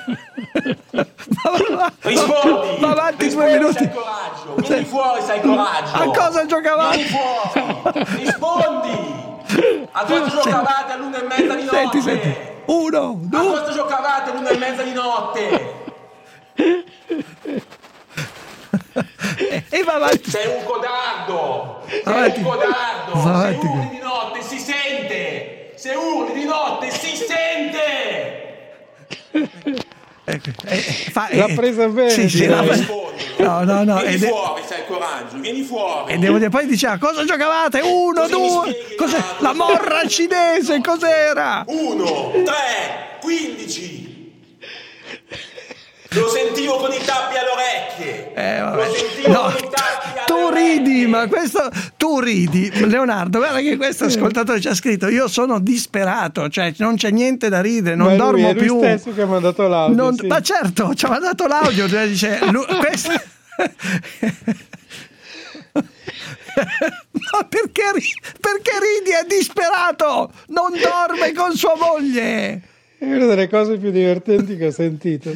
Rispondi, va avanti 2 minuti. Sai coraggio, vieni fuori, sai coraggio. A cosa giocavate? Vieni fuori, rispondi. A cosa giocavate all'1:30 di notte? Senti. 1, 2. A cosa giocavate all'1:30 di notte? E va avanti. Sei un codardo. Sei un codardo. Se urli di notte si sente. Se urli di notte si sente. L'ha presa bene. Sì, no. Vieni fuori, sai coraggio. Vieni fuori. E devo dire, poi diceva cosa giocavate? 1, 2. Cos'è? La morra cinese, cos'era? 1, 3, 15. Lo sentivo con i tappi alle orecchie. Lo sentivo con i tappi alle orecchie. Ridi, ma questo tu ridi. Leonardo, guarda che questo ascoltatore ci ha scritto: io sono disperato, cioè non c'è niente da ridere, non dormo più. È lui stesso che ha mandato l'audio. Sì. Ma certo, ci ha mandato l'audio, cioè dice questo. Ma perché ridi? È disperato, non dorme con sua moglie. È una delle cose più divertenti che ho sentito.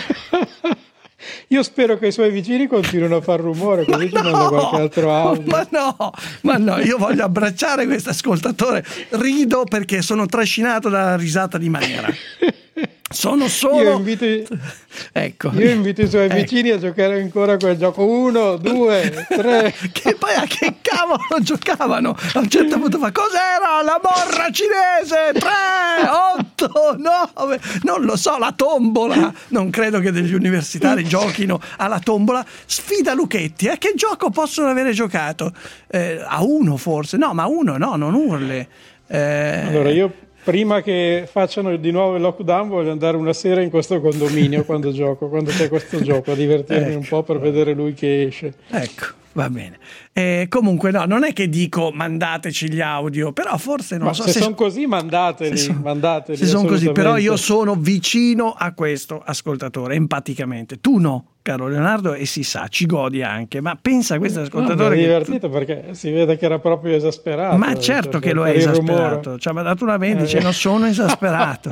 Io spero che i suoi vicini continuino a far rumore, così ci manda qualche altro audio. Ma no, io voglio abbracciare questo ascoltatore. Rido perché sono trascinato dalla risata di Manera. Sono solo. Io invito i suoi vicini a giocare ancora quel gioco. 1, 2, 3. Che poi a che cavolo giocavano? A un certo punto cos'era? La morra cinese? 3, 8, 9. Non lo so, la tombola. Non credo che degli universitari giochino alla tombola. Sfida Lucchetti. Che gioco possono avere giocato? A 1 forse? No, ma 1 no, non urle. Allora io, prima che facciano di nuovo il lockdown, voglio andare una sera in questo condominio quando c'è questo gioco, a divertirmi un po' per vedere lui che esce. Ecco, va bene. Comunque no, non è che dico mandateci gli audio, però forse non so se sono così, mandateli. Se sono così, però io sono vicino a questo ascoltatore empaticamente. Tu no, caro Leonardo, e si sa, ci godi anche, ma pensa a questo ascoltatore. Mi è divertito perché si vede che era proprio esasperato. Ma certo che lo è esasperato, cioè, mi ha dato una mail dicendo sono esasperato.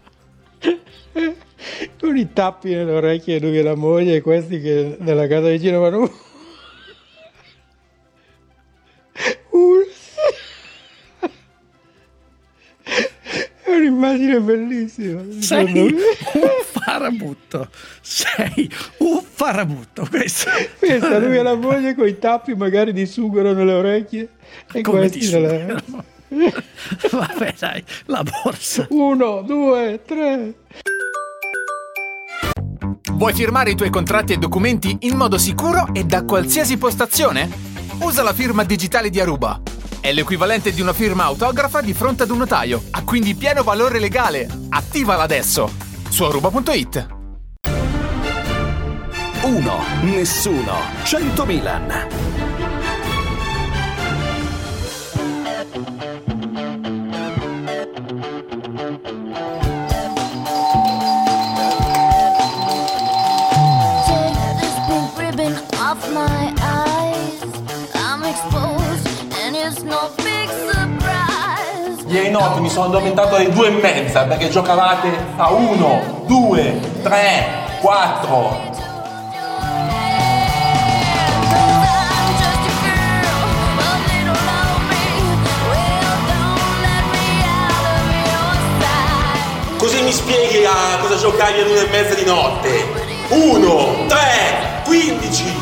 Con i tappi nelle orecchie lui e la moglie, e questi che nella casa vicino vanno. È un'immagine bellissima. Sei un farabutto. Pensa, lui e la moglie con i tappi magari di sughero nelle orecchie e come questi nelle... Vabbè, dai, la borsa. 1, 2, 3. Vuoi firmare i tuoi contratti e documenti in modo sicuro e da qualsiasi postazione? Usa la firma digitale di Aruba. È l'equivalente di una firma autografa di fronte ad un notaio. Ha quindi pieno valore legale. Attivala adesso su aruba.it. 1, nessuno, 100 Milan. Ieri notte mi sono addormentato alle 2:30 perché giocavate a 1, 2, 3, 4. Così mi spieghi a cosa giocavi alle 1:30 di notte? 1, 3, 15.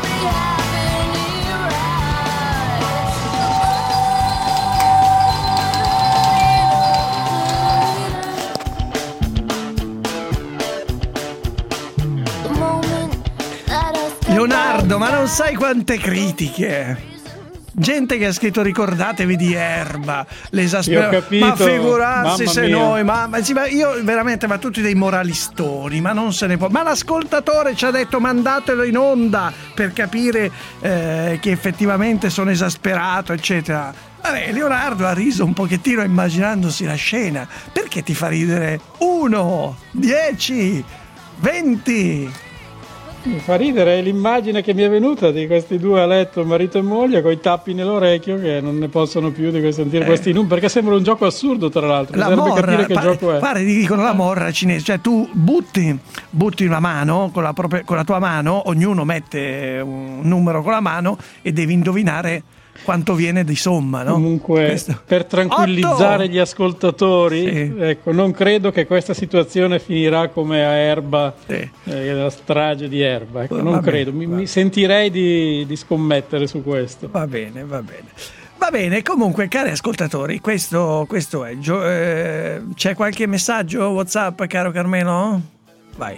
Leonardo, ma non sai quante critiche. Gente che ha scritto ricordatevi di Erba, ma figurarsi se noi, ma io veramente, ma tutti dei moralistoni, ma non se ne può. Ma l'ascoltatore ci ha detto mandatelo in onda per capire che effettivamente sono esasperato, eccetera. Vabbè, Leonardo ha riso un pochettino immaginandosi la scena. Perché ti fa ridere? 1, 10, 20. Mi fa ridere l'immagine che mi è venuta di questi due a letto, marito e moglie, con i tappi nell'orecchio che non ne possono più di sentire questi numeri, perché sembra un gioco assurdo, tra l'altro. Bisognerebbe capire che gioco è. Pare dicono la morra cinese, cioè tu butti una mano con la tua mano, ognuno mette un numero con la mano e devi indovinare quanto viene di somma, no? Comunque, per tranquillizzare gli ascoltatori, ecco, non credo che questa situazione finirà come a Erba, la strage di Erba, ecco, non credo, mi sentirei di scommettere su questo. Va bene. Va bene, comunque, cari ascoltatori, questo è. C'è qualche messaggio WhatsApp, caro Carmelo? Vai.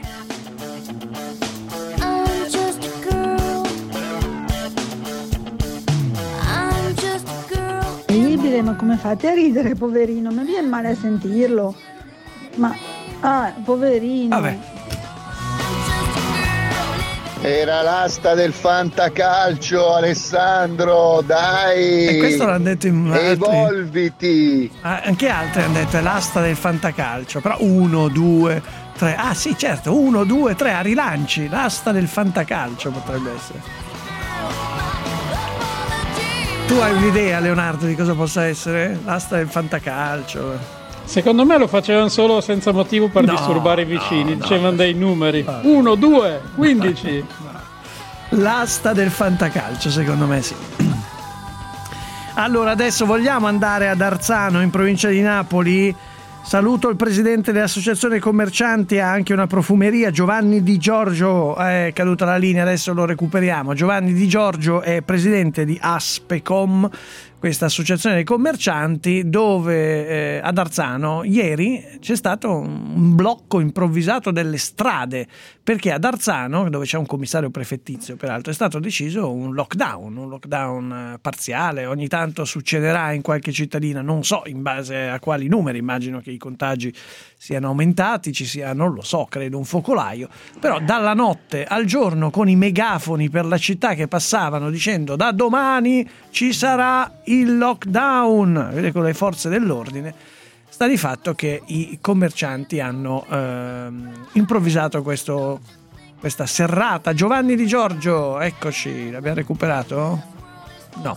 Ma come fate a ridere, poverino? Mi viene male a sentirlo. Ma poverino. Vabbè. Era l'asta del fantacalcio, Alessandro, dai! E questo l'hanno detto in altri. Evolviti! Anche altri hanno detto è l'asta del fantacalcio, però 1, 2, 3. Ah sì, certo, 1, 2, 3 a rilanci, l'asta del fantacalcio potrebbe essere. Tu hai un'idea, Leonardo, di cosa possa essere l'asta del fantacalcio? Secondo me lo facevano solo senza motivo per disturbare i vicini, dicevano dei numeri. 1, 2, 15. L'asta del fantacalcio, secondo me sì. Allora, adesso vogliamo andare ad Arzano, in provincia di Napoli. Saluto il presidente dell'associazione commercianti, ha anche una profumeria, Giovanni Di Giorgio. È caduta la linea, adesso lo recuperiamo. Giovanni Di Giorgio è presidente di Aspecom, questa associazione dei commercianti, dove ad Arzano ieri c'è stato un blocco improvvisato delle strade, perché ad Arzano, dove c'è un commissario prefettizio peraltro, è stato deciso un lockdown parziale. Ogni tanto succederà in qualche cittadina, non so in base a quali numeri, immagino che i contagi siano aumentati, ci sia, non lo so, credo un focolaio, però dalla notte al giorno con i megafoni per la città che passavano dicendo da domani ci sarà il lockdown, vedete, con le forze dell'ordine. Sta di fatto che i commercianti hanno improvvisato questa serrata. Giovanni Di Giorgio, eccoci, l'abbiamo recuperato? No.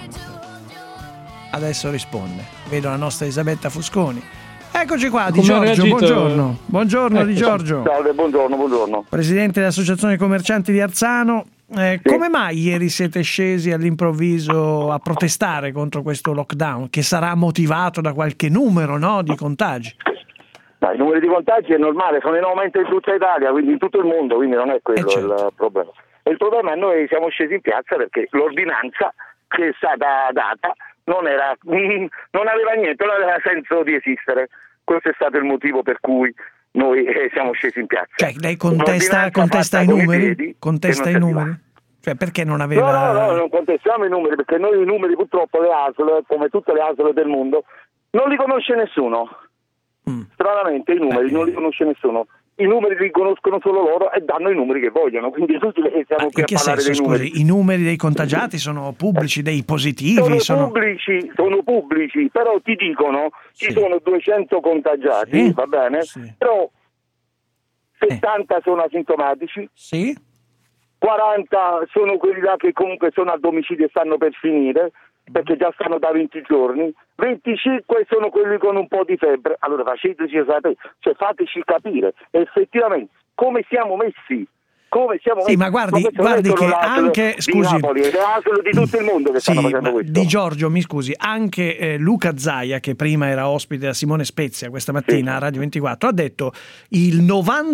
Adesso risponde. Vedo la nostra Elisabetta Fusconi. Eccoci qua, Di Giorgio, buongiorno. Buongiorno Di Giorgio. Salve, buongiorno. Presidente dell'Associazione Commercianti di Arzano. Come mai ieri siete scesi all'improvviso a protestare contro questo lockdown, che sarà motivato da qualche numero, no, di contagi? I numeri di contagi è normale, sono in aumento in tutta Italia, quindi in tutto il mondo, quindi non è quello il problema. E il problema è noi siamo scesi in piazza perché l'ordinanza che è stata data non aveva niente, non aveva senso di esistere. Questo è stato il motivo per cui noi siamo scesi in piazza. Cioè, lei contesta i numeri? Contesta i numeri? Cioè, perché non aveva... No, non contestiamo i numeri, perché noi i numeri purtroppo le ASL, come tutte le ASL del mondo, non li conosce nessuno. Stranamente i numeri non li conosce nessuno. I numeri li conoscono solo loro e danno i numeri che vogliono, quindi tutti siamo qui a parlare dei numeri. Scusi, i numeri dei contagiati sono pubblici, dei positivi? Sono pubblici, però ti dicono ci sono 200 contagiati, va bene? Però 70 sono asintomatici, 40 sono quelli là che comunque sono al domicilio e stanno per finire, perché già stanno da 20 giorni, 25 sono quelli con un po' di febbre. Allora fateci capire effettivamente come siamo messi. Sì, ma guardi che anche, scusi, Napoli, le ASL di tutto il mondo che stanno facendo questo. Di Giorgio, mi scusi, anche Luca Zaia, che prima era ospite da Simone Spezia questa mattina a Radio 24, ha detto il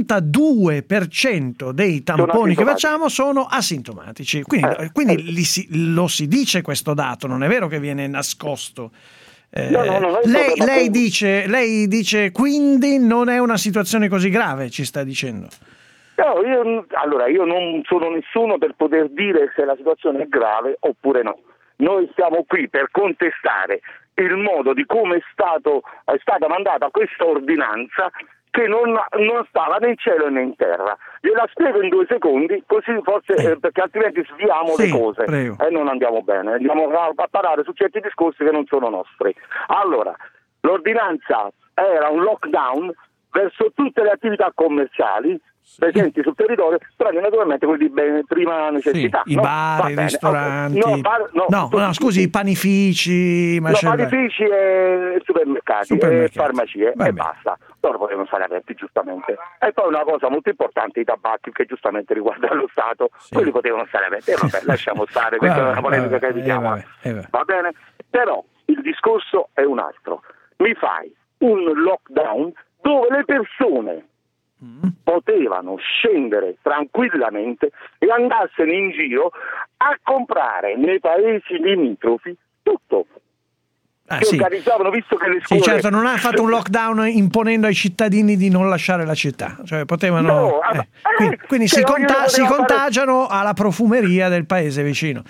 92% dei tamponi che facciamo sono asintomatici. Quindi lo si dice questo dato, non è vero che viene nascosto. Lei dice quindi non è una situazione così grave, ci sta dicendo. No, io non sono nessuno per poter dire se la situazione è grave oppure no. Noi siamo qui per contestare il modo di come è stata mandata questa ordinanza, che non stava né in cielo né in terra. Gliela spiego in 2 secondi, così forse perché altrimenti sviamo le cose e non andiamo bene, andiamo a parlare su certi discorsi che non sono nostri. Allora, l'ordinanza era un lockdown verso tutte le attività commerciali presenti sul territorio, tranne naturalmente quelli di prima necessità. I bar, i ristoranti. Scusi, i panifici, panifici e supermercati e farmacie e basta. Loro potevano stare aperti giustamente. E poi una cosa molto importante, i tabacchi che giustamente riguarda lo Stato, quelli potevano stare aperti. Vabbè, lasciamo stare, questa è una polemica che evitiamo. Va bene? Però il discorso è un altro. Mi fai un lockdown dove le persone potevano scendere tranquillamente e andarsene in giro a comprare nei paesi limitrofi tutto. Organizzavano, visto che le scuole... Sì, certo, non ha fatto un lockdown imponendo ai cittadini di non lasciare la città, cioè potevano... quindi si contagiano alla profumeria del paese vicino.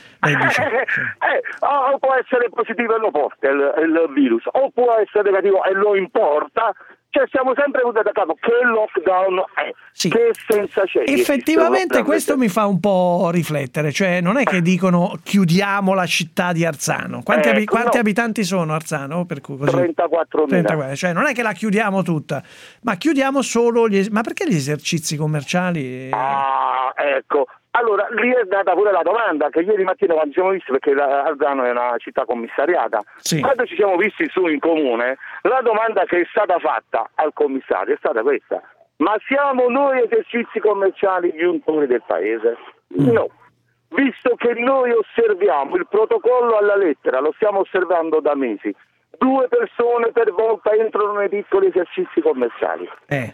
O può essere positivo e lo porta il virus, o può essere negativo e lo importa Cioè siamo sempre avuti da capo. Che lockdown è? Sì. Che senza c'è? Effettivamente questo mi fa un po' riflettere, cioè non è che dicono chiudiamo la città di Arzano. Quanti abitanti sono Arzano? Per cui così? 34.000. Cioè non è che la chiudiamo tutta, ma chiudiamo solo ma perché gli esercizi commerciali? Ecco. Allora, lì è data pure la domanda, che ieri mattina quando ci siamo visti, perché Arzano è una città commissariata, quando ci siamo visti su in comune, la domanda che è stata fatta al commissario è stata questa: ma siamo noi esercizi commerciali gli untori del paese? No, visto che noi osserviamo il protocollo alla lettera, lo stiamo osservando da mesi, 2 persone per volta entrano nei piccoli esercizi commerciali.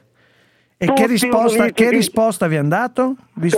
E che risposta vi hanno dato?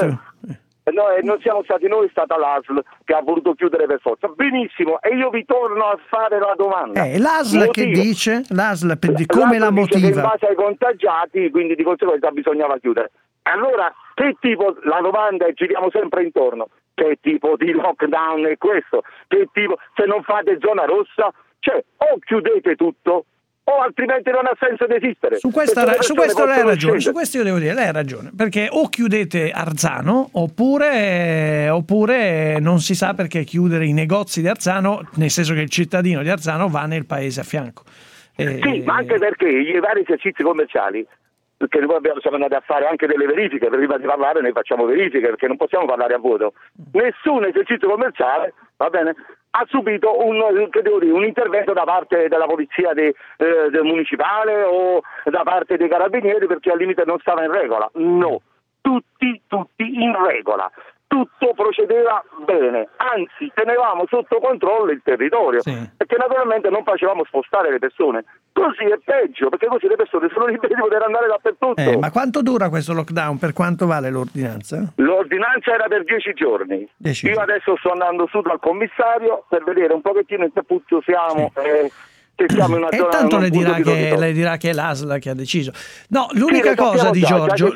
No, non siamo stati noi, è stata l'ASL che ha voluto chiudere per forza. Benissimo, e io vi torno a fare la domanda. L'ASL che dice? L'ASL come la motiva? Dice che in base ai contagiati, quindi di conseguenza bisognava chiudere. Allora, che tipo, la domanda è, giriamo sempre intorno, che tipo di lockdown è questo? Che tipo, se non fate zona rossa, cioè o chiudete tutto, o altrimenti non ha senso di esistere. Su questo lei ha ragione, su questo io devo dire, lei ha ragione, perché o chiudete Arzano oppure non si sa perché chiudere i negozi di Arzano, nel senso che il cittadino di Arzano va nel paese a fianco. Sì, ma anche perché i vari esercizi commerciali, perché noi siamo andati a fare anche delle verifiche, prima di parlare noi facciamo verifiche perché non possiamo parlare a vuoto. Nessun esercizio commerciale, va bene, ha subito un intervento da parte della polizia del municipale o da parte dei carabinieri perché al limite non stava in regola. No, tutti in regola. Tutto procedeva bene, anzi tenevamo sotto controllo il territorio, perché naturalmente non facevamo spostare le persone. Così è peggio, perché così le persone sono libere di poter andare dappertutto. Ma quanto dura questo lockdown? Per quanto vale l'ordinanza? L'ordinanza era per 10 giorni. Io adesso sto andando su dal commissario per vedere un pochettino in che punto siamo. Che siamo in una e zona, tanto le dirà che è l'ASL che ha deciso. No, l'unica cosa di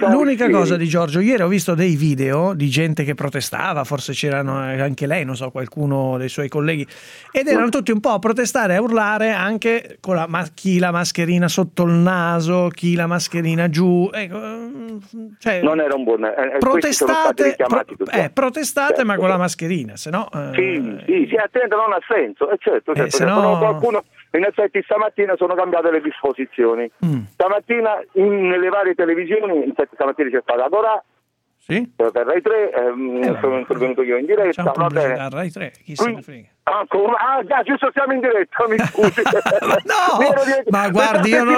Giorgio, ieri ho visto dei video di gente che protestava, forse c'erano anche lei, non so, qualcuno dei suoi colleghi, ed erano tutti un po' a protestare, a urlare anche con chi la mascherina sotto il naso, chi la mascherina giù, cioè, non era un buon protestate, certo, ma con la mascherina, se no sì, attento, non ha senso, certo, se no qualcuno. In effetti stamattina sono cambiate le disposizioni. Stamattina nelle varie televisioni, infatti stamattina c'è stata Agorà, per Rai 3, sono intervenuto io in diretta. Va bene. Rai 3, chi se ne frega. Giusto, siamo in diretta, mi scusi. Ma guardi, io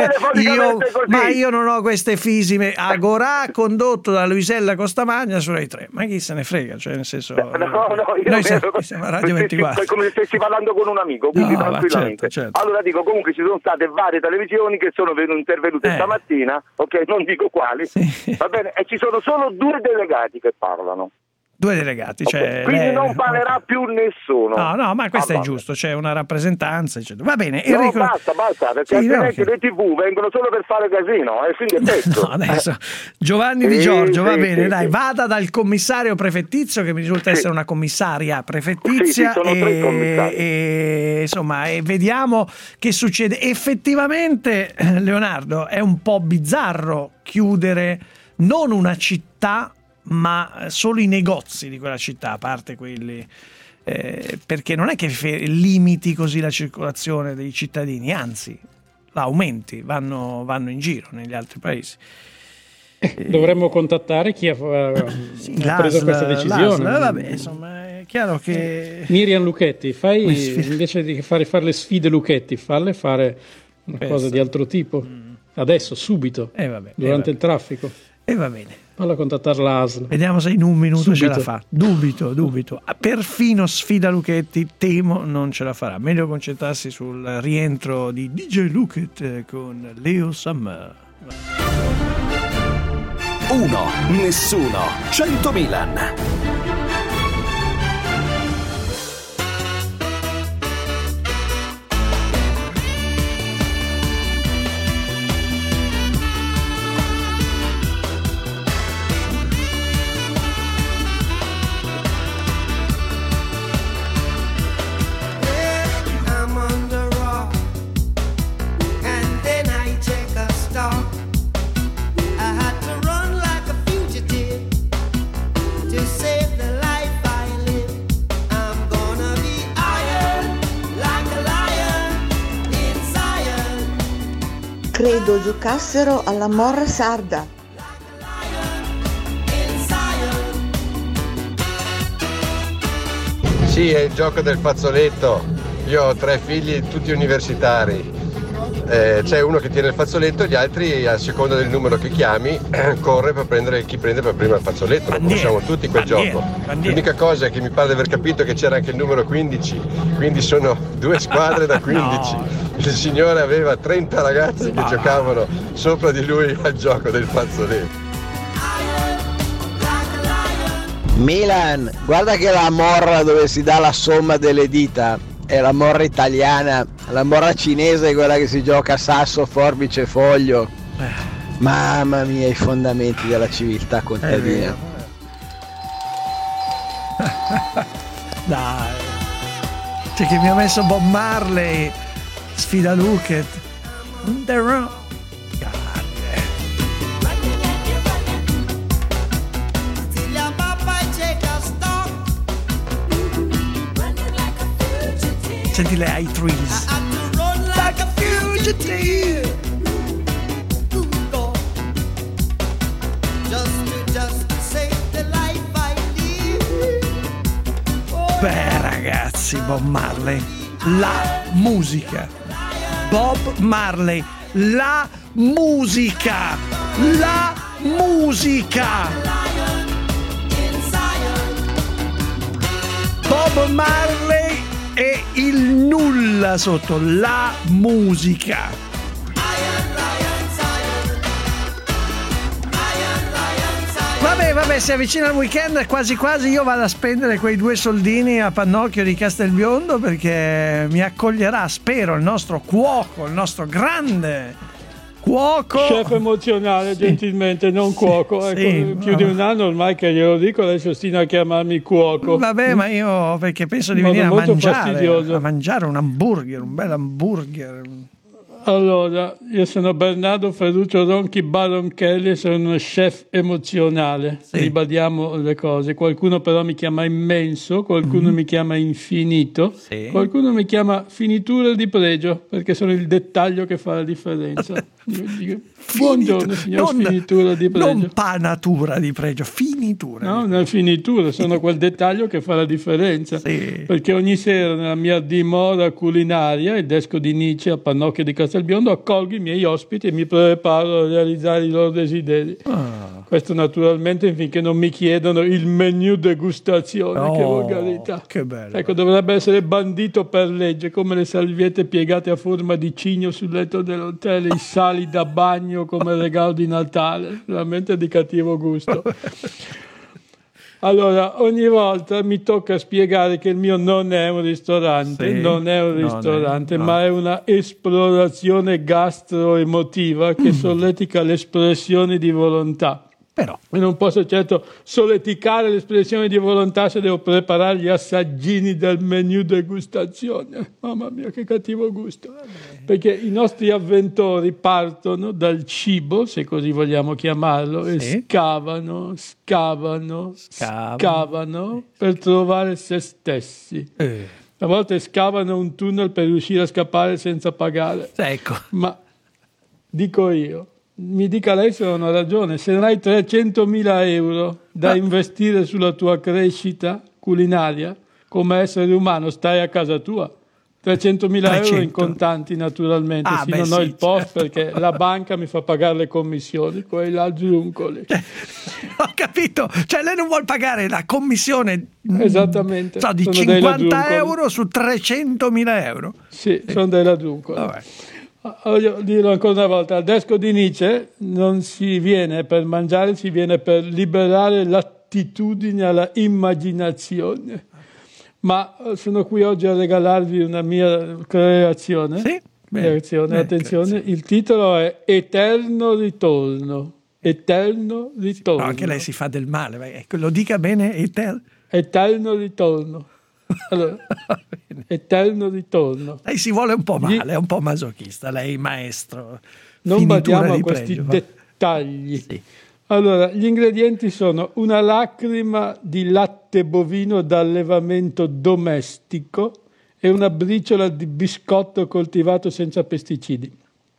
non ho queste fisime. Agorà condotto da Luisella Costamagna su Rai 3, ma chi se ne frega, cioè nel senso noi siamo a Radio 24. Come se stessi parlando con un amico, quindi tranquillamente. Certo. Allora dico, comunque ci sono state varie televisioni che sono intervenute stamattina, ok, non dico quali, va bene, e ci sono solo 2 delegati che parlano. 2 delegati, cioè quindi non parlerà più nessuno. No, ma questo è giusto, c'è una rappresentanza, eccetera. Va bene, Enrico... basta, perché altrimenti le TV vengono solo per fare casino, e quindi è peggio. Adesso Giovanni Di Giorgio, va bene, dai, vada dal commissario prefettizio, che mi risulta essere una commissaria prefettizia, sono 3 commissari. E insomma, vediamo che succede. Effettivamente, Leonardo, è un po' bizzarro chiudere non una città, ma solo i negozi di quella città, a parte quelli, perché non è che limiti così la circolazione dei cittadini, anzi la aumenti, vanno in giro negli altri paesi. Dovremmo contattare chi ha preso questa decisione. Vabbè, insomma, è chiaro che Miriam Lucchetti, invece di fare le sfide Lucchetti, falle fare una cosa di altro tipo adesso, subito, durante il traffico. E va bene. Falla contattare l'ASL. Vediamo se in un minuto ce la fa. Dubito. Perfino sfida Lucchetti, temo non ce la farà. Meglio concentrarsi sul rientro di DJ Luckett con Leo Summer. 1, nessuno, 100 Milan. I'm on the rock, and then I take a Credo giocassero alla morra sarda. Sì, è il gioco del fazzoletto. Io ho 3 figli, tutti universitari. C'è uno che tiene il fazzoletto e gli altri, a seconda del numero che chiami, corre per prendere chi prende per prima il fazzoletto. Lo conosciamo tutti quel gioco. L'unica cosa è che mi pare di aver capito che c'era anche il numero 15, quindi sono 2 squadre da 15. No. Il signore aveva 30 ragazzi che giocavano sopra di lui al gioco del fazzoletto. Milan, guarda che la morra dove si dà la somma delle dita è la morra italiana, la morra cinese è quella che si gioca a sasso, forbice e foglio. Mamma mia, i fondamenti della civiltà contadina. Dai, c'è chi mi ha messo Bob Marley, sfida Luket. Senti le high trees. Like a fugitive. Beh ragazzi, Bob Marley, la musica. Bob Marley, la musica. La musica. Bob Marley e il nulla sotto, la musica. Vabbè, si avvicina il weekend, quasi quasi io vado a spendere quei 2 soldini a Pannocchio di Castelbiondo, perché mi accoglierà, spero, il nostro cuoco, il nostro grande cuoco. Chef emozionale, gentilmente, non cuoco. Ecco, più di un anno ormai che glielo dico, lei si ostina a chiamarmi cuoco. Vabbè, ma io perché penso di venire a mangiare un hamburger, un bel hamburger. Allora, io sono Bernardo Ferruccio Ronchi Baronchelli e sono uno chef emozionale. Ribadiamo le cose. Qualcuno però mi chiama immenso, qualcuno mi chiama infinito, qualcuno mi chiama finitura di pregio, perché sono il dettaglio che fa la differenza. Buongiorno signor finitura di pregio. Non panatura di pregio, finitura. No, una finitura, sono quel dettaglio che fa la differenza. Perché ogni sera nella mia dimora culinaria, il desco di Nice a Pannocchio di Castelbiondo, accolgo i miei ospiti e mi preparo a realizzare i loro desideri. Questo naturalmente finché non mi chiedono il menù degustazione, che volgarità. Che bello. Ecco, dovrebbe essere bandito per legge, come le salviette piegate a forma di cigno sul letto dell'hotel, i sali da bagno come regalo di Natale, veramente di cattivo gusto. Allora, ogni volta mi tocca spiegare che il mio non è un ristorante, ma è una esplorazione gastroemotiva che solletica l'espressione di volontà. Però. E non posso certo solleticare l'espressione di volontà se devo preparare gli assaggini del menù degustazione. Mamma mia, che cattivo gusto. Perché i nostri avventori partono dal cibo, se così vogliamo chiamarlo, e scavano per trovare se stessi. A volte scavano un tunnel per riuscire a scappare senza pagare. Ecco. Ma dico io, mi dica lei se non ho ragione, se non hai 300.000 euro da investire sulla tua crescita culinaria come essere umano, stai a casa tua. 300.000 euro in contanti naturalmente, non ho il post perché la banca mi fa pagare le commissioni, quei là giuncoli. Ho capito, cioè lei non vuol pagare la commissione esattamente di 50 euro su 300.000 euro? Sì, sono dei ladruncoli. Voglio dirlo ancora una volta, al desco di Nice non si viene per mangiare, si viene per liberare l'attitudine alla immaginazione. Ma sono qui oggi a regalarvi una mia creazione. Attenzione, il titolo è Eterno Ritorno. Eterno Ritorno. No, anche lei si fa del male, lo dica bene, Eterno Ritorno. Allora, Eterno Ritorno. Lei si vuole un po' male, è un po' masochista, lei maestro. Non badiamo a questi dettagli. Allora, gli ingredienti sono una lacrima di latte bovino d'allevamento domestico e una briciola di biscotto coltivato senza pesticidi.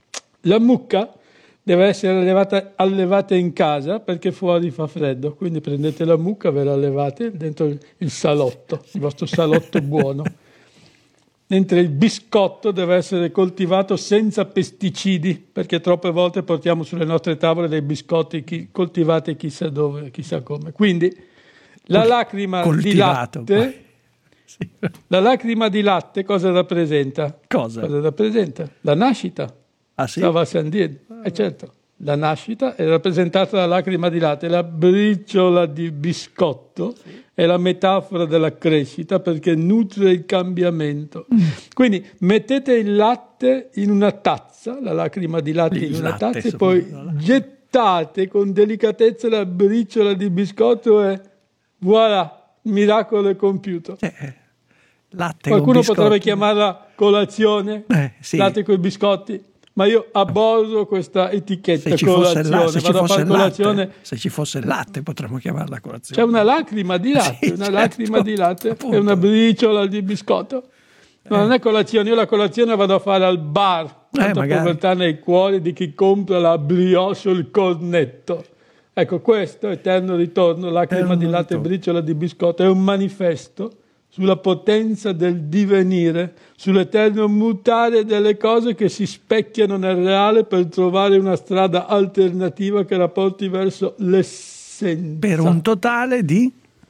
La mucca deve essere allevata in casa perché fuori fa freddo, quindi prendete la mucca, ve la allevate dentro il salotto, il vostro salotto buono. Mentre il biscotto deve essere coltivato senza pesticidi, perché troppe volte portiamo sulle nostre tavole dei biscotti coltivati chissà dove, chissà come. Quindi la lacrima di latte, sì. La lacrima di latte cosa rappresenta? Cosa rappresenta? La nascita. Ah sì? Stava Sandier. Certo, la nascita è rappresentata dalla lacrima di latte, la briciola di biscotto è la metafora della crescita perché nutre il cambiamento. Quindi mettete il latte in una tazza, la lacrima di latte in una tazza e poi gettate con delicatezza la briciola di biscotto e voilà, miracolo è compiuto. Latte Qualcuno con potrebbe chiamarla colazione, sì. Latte con i biscotti. Ma io aborro questa etichetta, se ci colazione, vado a fare colazione. Se ci fosse il latte potremmo chiamarla colazione. C'è una lacrima di latte, lacrima di latte e una briciola di biscotto. No, non è colazione, io la colazione vado a fare al bar, tanta povertà nei cuori di chi compra la brioche o il cornetto. Ecco, questo eterno ritorno, lacrima di latte e briciola di biscotto, è un manifesto sulla potenza del divenire, sull'eterno mutare delle cose che si specchiano nel reale per trovare una strada alternativa che la porti verso l'essenza. Per un totale di?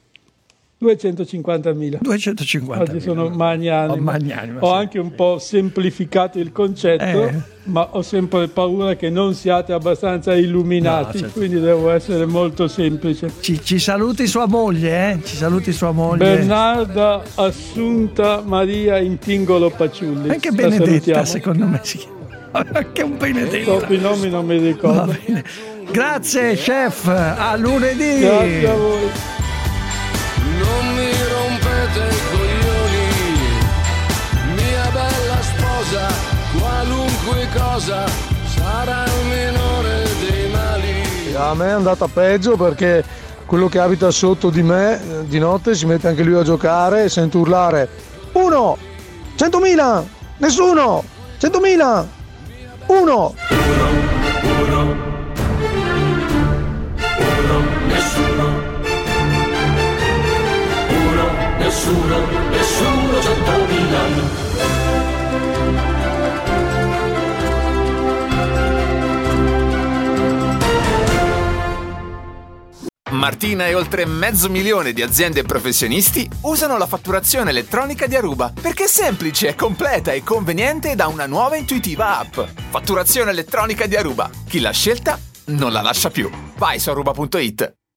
250.000. 250.000. Oggi sono magnanimo. Ho anche un po' semplificato il concetto, ma ho sempre paura che non siate abbastanza illuminati, quindi devo essere molto semplice. Ci saluti sua moglie, Ci saluti sua moglie. Bernarda Assunta Maria Intingolo Paciulli. Anche Benedetta, secondo me si chiama. Anche un Benedetto. I nomi non mi ricordo. Grazie, chef. A lunedì. Grazie a voi. Non mi rompete i coglioni, mia bella sposa, qualunque cosa sarà il minore dei mali. A me è andata peggio perché quello che abita sotto di me di notte si mette anche lui a giocare e sento urlare 1, 100.000, nessuno, 100.000, 1. Nessuno 100.000. Martina e oltre 500.000 di aziende e professionisti usano la fatturazione elettronica di Aruba perché è semplice, completa e conveniente da una nuova intuitiva app. Fatturazione elettronica di Aruba. Chi l'ha scelta non la lascia più. Vai su aruba.it.